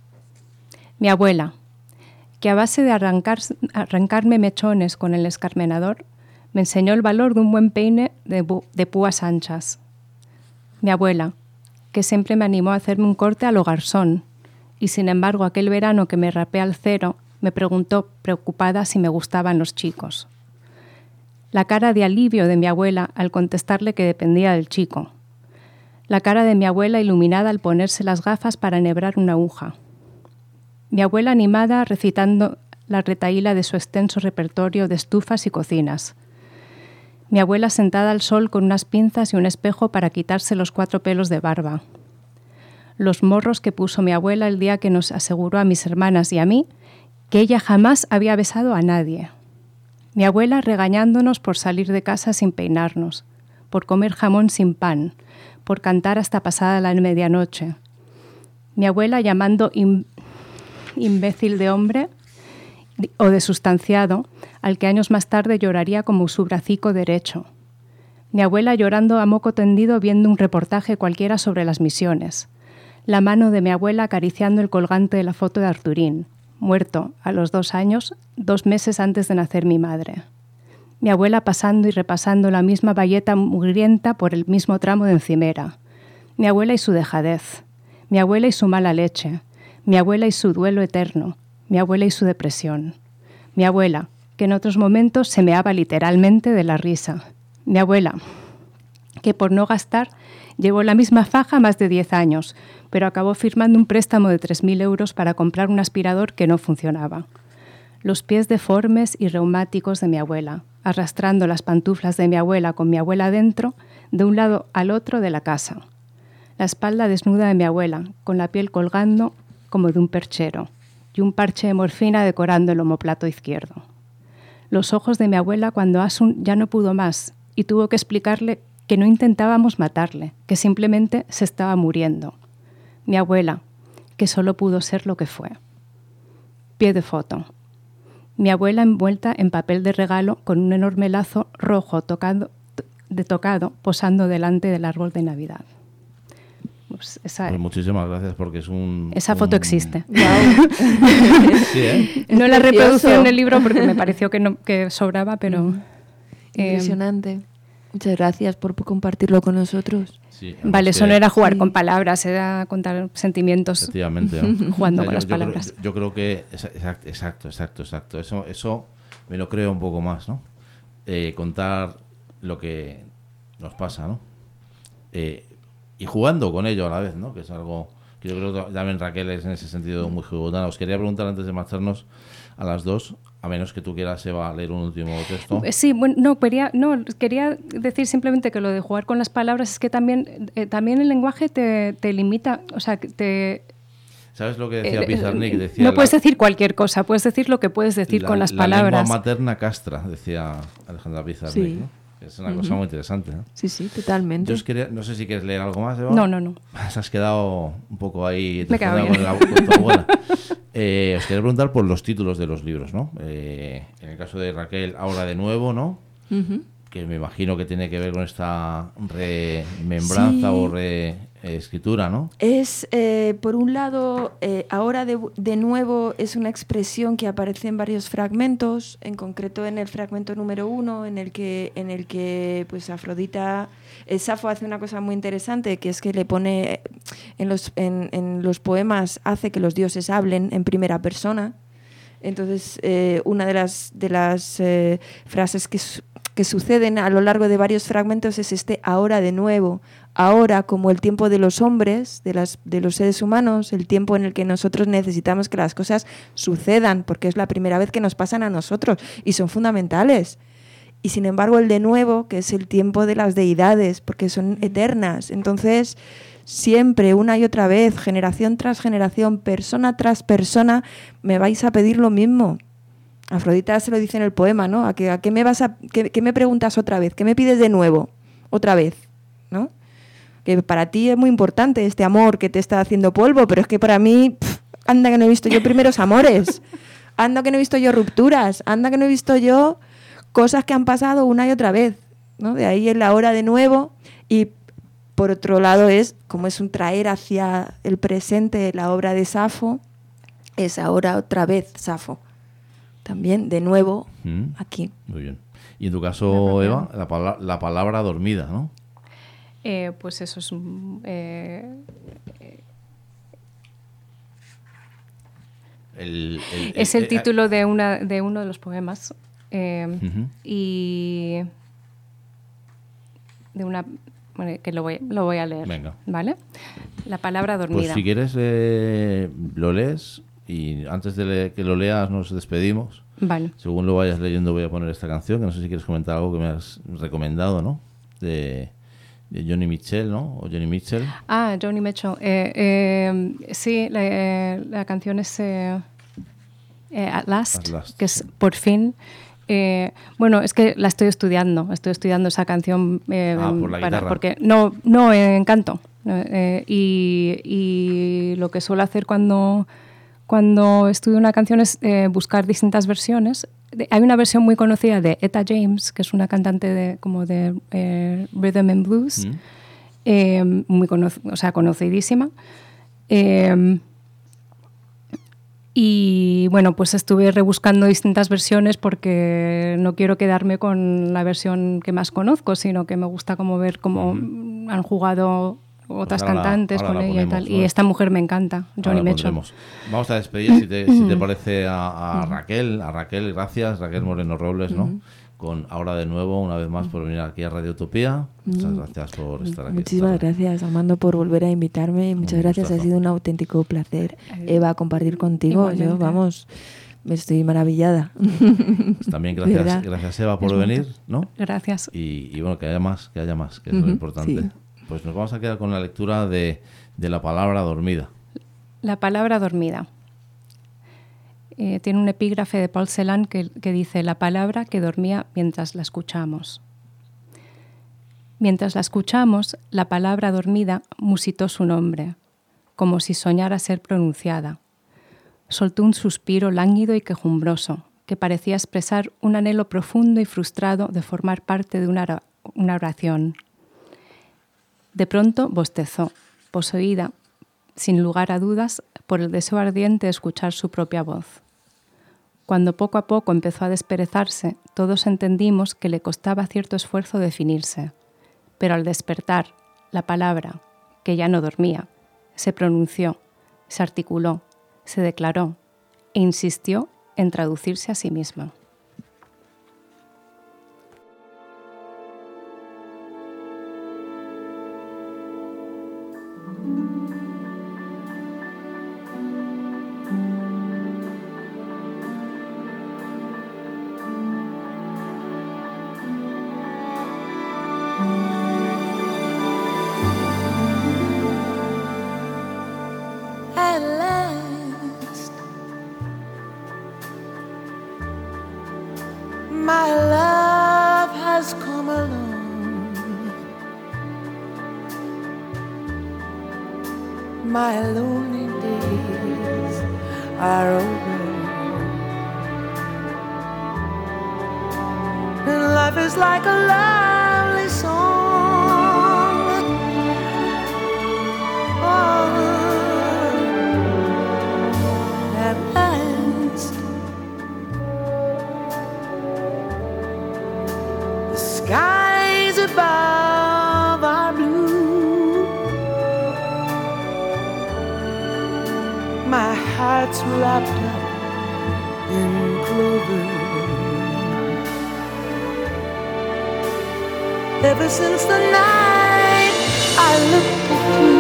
Mi abuela, que a base de arrancarme mechones con el escarmenador, me enseñó el valor de un buen peine de púas anchas. Mi abuela, que siempre me animó a hacerme un corte a lo garzón, y sin embargo aquel verano que me rapé al cero, me preguntó preocupada si me gustaban los chicos. La cara de alivio de mi abuela al contestarle que dependía del chico. La cara de mi abuela iluminada al ponerse las gafas para enhebrar una aguja. Mi abuela animada recitando la retahíla de su extenso repertorio de estufas y cocinas. Mi abuela sentada al sol con unas pinzas y un espejo para quitarse los 4 pelos de barba. Los morros que puso mi abuela el día que nos aseguró a mis hermanas y a mí que ella jamás había besado a nadie. Mi abuela regañándonos por salir de casa sin peinarnos, por comer jamón sin pan, por cantar hasta pasada la medianoche. Mi abuela llamando imbécil de hombre o de sustanciado, al que años más tarde lloraría como su bracico derecho. Mi abuela llorando a moco tendido viendo un reportaje cualquiera sobre las misiones. La mano de mi abuela acariciando el colgante de la foto de Arturín, muerto a los 2 años, 2 meses antes de nacer mi madre. Mi abuela pasando y repasando la misma bayeta mugrienta por el mismo tramo de encimera. Mi abuela y su dejadez. Mi abuela y su mala leche. Mi abuela y su duelo eterno. Mi abuela y su depresión. Mi abuela, que en otros momentos se meaba literalmente de la risa. Mi abuela, que por no gastar llevó la misma faja más de 10 años, pero acabó firmando un préstamo de 3.000 euros para comprar un aspirador que no funcionaba. Los pies deformes y reumáticos de mi abuela, arrastrando las pantuflas de mi abuela con mi abuela dentro, de un lado al otro de la casa. La espalda desnuda de mi abuela, con la piel colgando como de un perchero, y un parche de morfina decorando el omóplato izquierdo. Los ojos de mi abuela cuando Asun ya no pudo más y tuvo que explicarle que no intentábamos matarle, que simplemente se estaba muriendo. Mi abuela, que solo pudo ser lo que fue. Pie de foto. Mi abuela envuelta en papel de regalo con un enorme lazo rojo tocado, posando delante del árbol de Navidad. Pues muchísimas gracias porque es Esa foto existe. Wow. Sí, ¿eh? No la reproducí en el libro porque me pareció que sobraba, pero... Impresionante. Muchas gracias por compartirlo con nosotros. Sí, vale, eso no era jugar con palabras, era contar sentimientos. Efectivamente, ¿no? Jugando con las palabras. Yo creo que... Exacto. Eso me lo creo un poco más, ¿no? Contar lo que nos pasa, ¿no? Y jugando con ello a la vez, ¿no? Que es algo que yo creo que también Raquel es en ese sentido muy jugotana. Os quería preguntar antes de marcharnos a las dos, a menos que tú quieras, Eva, leer un último texto. Sí, bueno, quería decir simplemente que lo de jugar con las palabras es que también el lenguaje te limita, o sea, ¿Sabes lo que decía Pizarnik? Decía no puedes decir cualquier cosa, puedes decir lo que puedes decir con las palabras. La lengua materna castra, decía Alejandra Pizarnik, sí. ¿no? Es una cosa muy interesante, ¿no? Sí, sí, totalmente. Yo os quería, no sé si quieres leer algo más, Eva. No. Se has quedado un poco ahí Me quedo con tu abuela. Os quería preguntar por los títulos de los libros, ¿no? En el caso de Raquel, Ahora de nuevo, ¿no? Que me imagino que tiene que ver con esta remembranza o reescritura, ¿no? Es, por un lado, ahora de nuevo es una expresión que aparece en varios fragmentos, en concreto en el fragmento número 1, en el que pues Afrodita, Safo hace una cosa muy interesante, que es que le pone en los poemas, hace que los dioses hablen en primera persona. Entonces, una de las frases que suceden a lo largo de varios fragmentos es este ahora de nuevo. Ahora, como el tiempo de los hombres, de los seres humanos, el tiempo en el que nosotros necesitamos que las cosas sucedan, porque es la primera vez que nos pasan a nosotros y son fundamentales. Y sin embargo el de nuevo, que es el tiempo de las deidades, porque son eternas. Entonces, siempre, una y otra vez, generación tras generación, persona tras persona, me vais a pedir lo mismo. Afrodita se lo dice en el poema, ¿no? ¿A qué me preguntas otra vez? ¿Qué me pides de nuevo? Otra vez, ¿no? Que para ti es muy importante este amor que te está haciendo polvo, pero es que para mí, anda que no he visto yo primeros amores, anda que no he visto yo rupturas, anda que no he visto yo cosas que han pasado una y otra vez, ¿no? De ahí es la hora de nuevo. Y por otro lado como es un traer hacia el presente la obra de Safo, es ahora otra vez Safo. También, de nuevo, aquí. Muy bien. Y en tu caso, Eva, la palabra dormida, ¿no? Pues eso es... es el título de uno de los poemas. Y de una... Bueno, que lo voy a leer. Venga. ¿Vale? La palabra dormida. Pues si quieres, lo lees. Y antes de que lo leas nos despedimos. Vale. Según lo vayas leyendo voy a poner esta canción, que no sé si quieres comentar algo que me has recomendado, ¿no? De Joni Mitchell, ¿no? O Joni Mitchell. Ah, Joni Mitchell. Sí, la canción es At Last, que es por fin. Bueno, es que la estoy estudiando esa canción por la guitarra. Porque no en canto. Y lo que suelo hacer cuando estudio una canción es buscar distintas versiones. Hay una versión muy conocida de Etta James, que es una cantante de rhythm and blues, muy conocidísima. Y bueno, pues estuve rebuscando distintas versiones porque no quiero quedarme con la versión que más conozco, sino que me gusta como ver cómo han jugado otras cantantes con ella y tal. ¿No? Y esta mujer me encanta, Joni Mitchell. Vamos a despedir, si te parece, a Raquel. A Raquel, gracias, Raquel Moreno Robles, ¿no? Con Ahora de nuevo, una vez más, por venir aquí a Radio Utopía. Muchas gracias por estar aquí. Muchísimas gracias, Armando, por volver a invitarme. Y muchas gracias, ha sido un auténtico placer, Eva, compartir contigo. Igualmente. Yo, vamos, estoy maravillada. Pues también gracias, Eva, por venir, ¿no? Gracias. Y bueno, que haya más, que es lo importante. Sí. Pues nos vamos a quedar con la lectura de la palabra dormida. La palabra dormida. Tiene un epígrafe de Paul Celan que dice: la palabra que dormía mientras la escuchamos. Mientras la escuchamos, la palabra dormida musitó su nombre, como si soñara ser pronunciada. Soltó un suspiro lánguido y quejumbroso, que parecía expresar un anhelo profundo y frustrado de formar parte de una oración. De pronto bostezó, poseída, sin lugar a dudas, por el deseo ardiente de escuchar su propia voz. Cuando poco a poco empezó a desperezarse, todos entendimos que le costaba cierto esfuerzo definirse. Pero al despertar, la palabra, que ya no dormía, se pronunció, se articuló, se declaró e insistió en traducirse a sí misma. At last has come along. My lonely days are over, and life is like a lovely song. Oh, at last the skies above are blue. My heart's wrapped up in clover. Ever since the night I looked at you,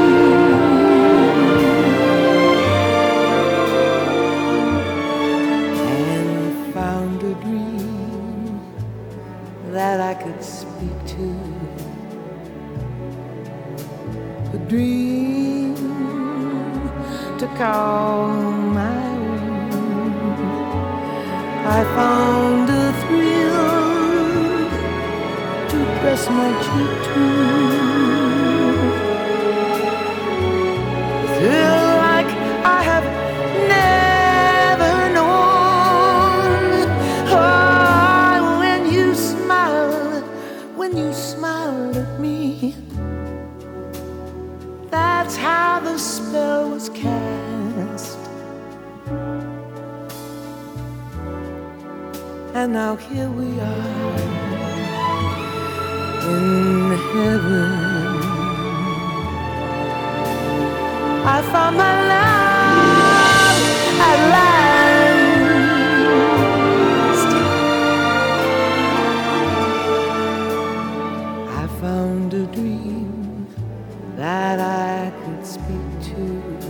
and found a dream that I could speak to, a dream to call my own. I found a thrill to press my cheek to, a thrill like I have never known. Oh, when you smiled at me, that's how the spell was cast. And now here we are in heaven. I found my love at last. I found a dream that I could speak to,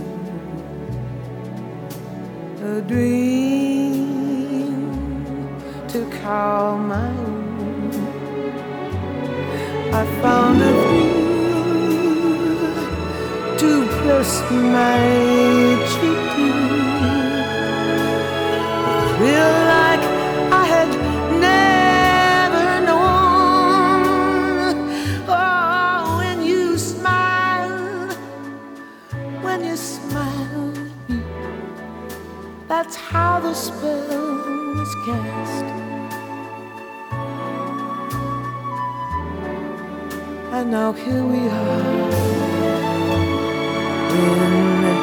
a dream to call my own. I found a thrill to press my cheek to, a thrill like I had never known. Oh, when you smile at me, that's how the spell is cast. And now here we are in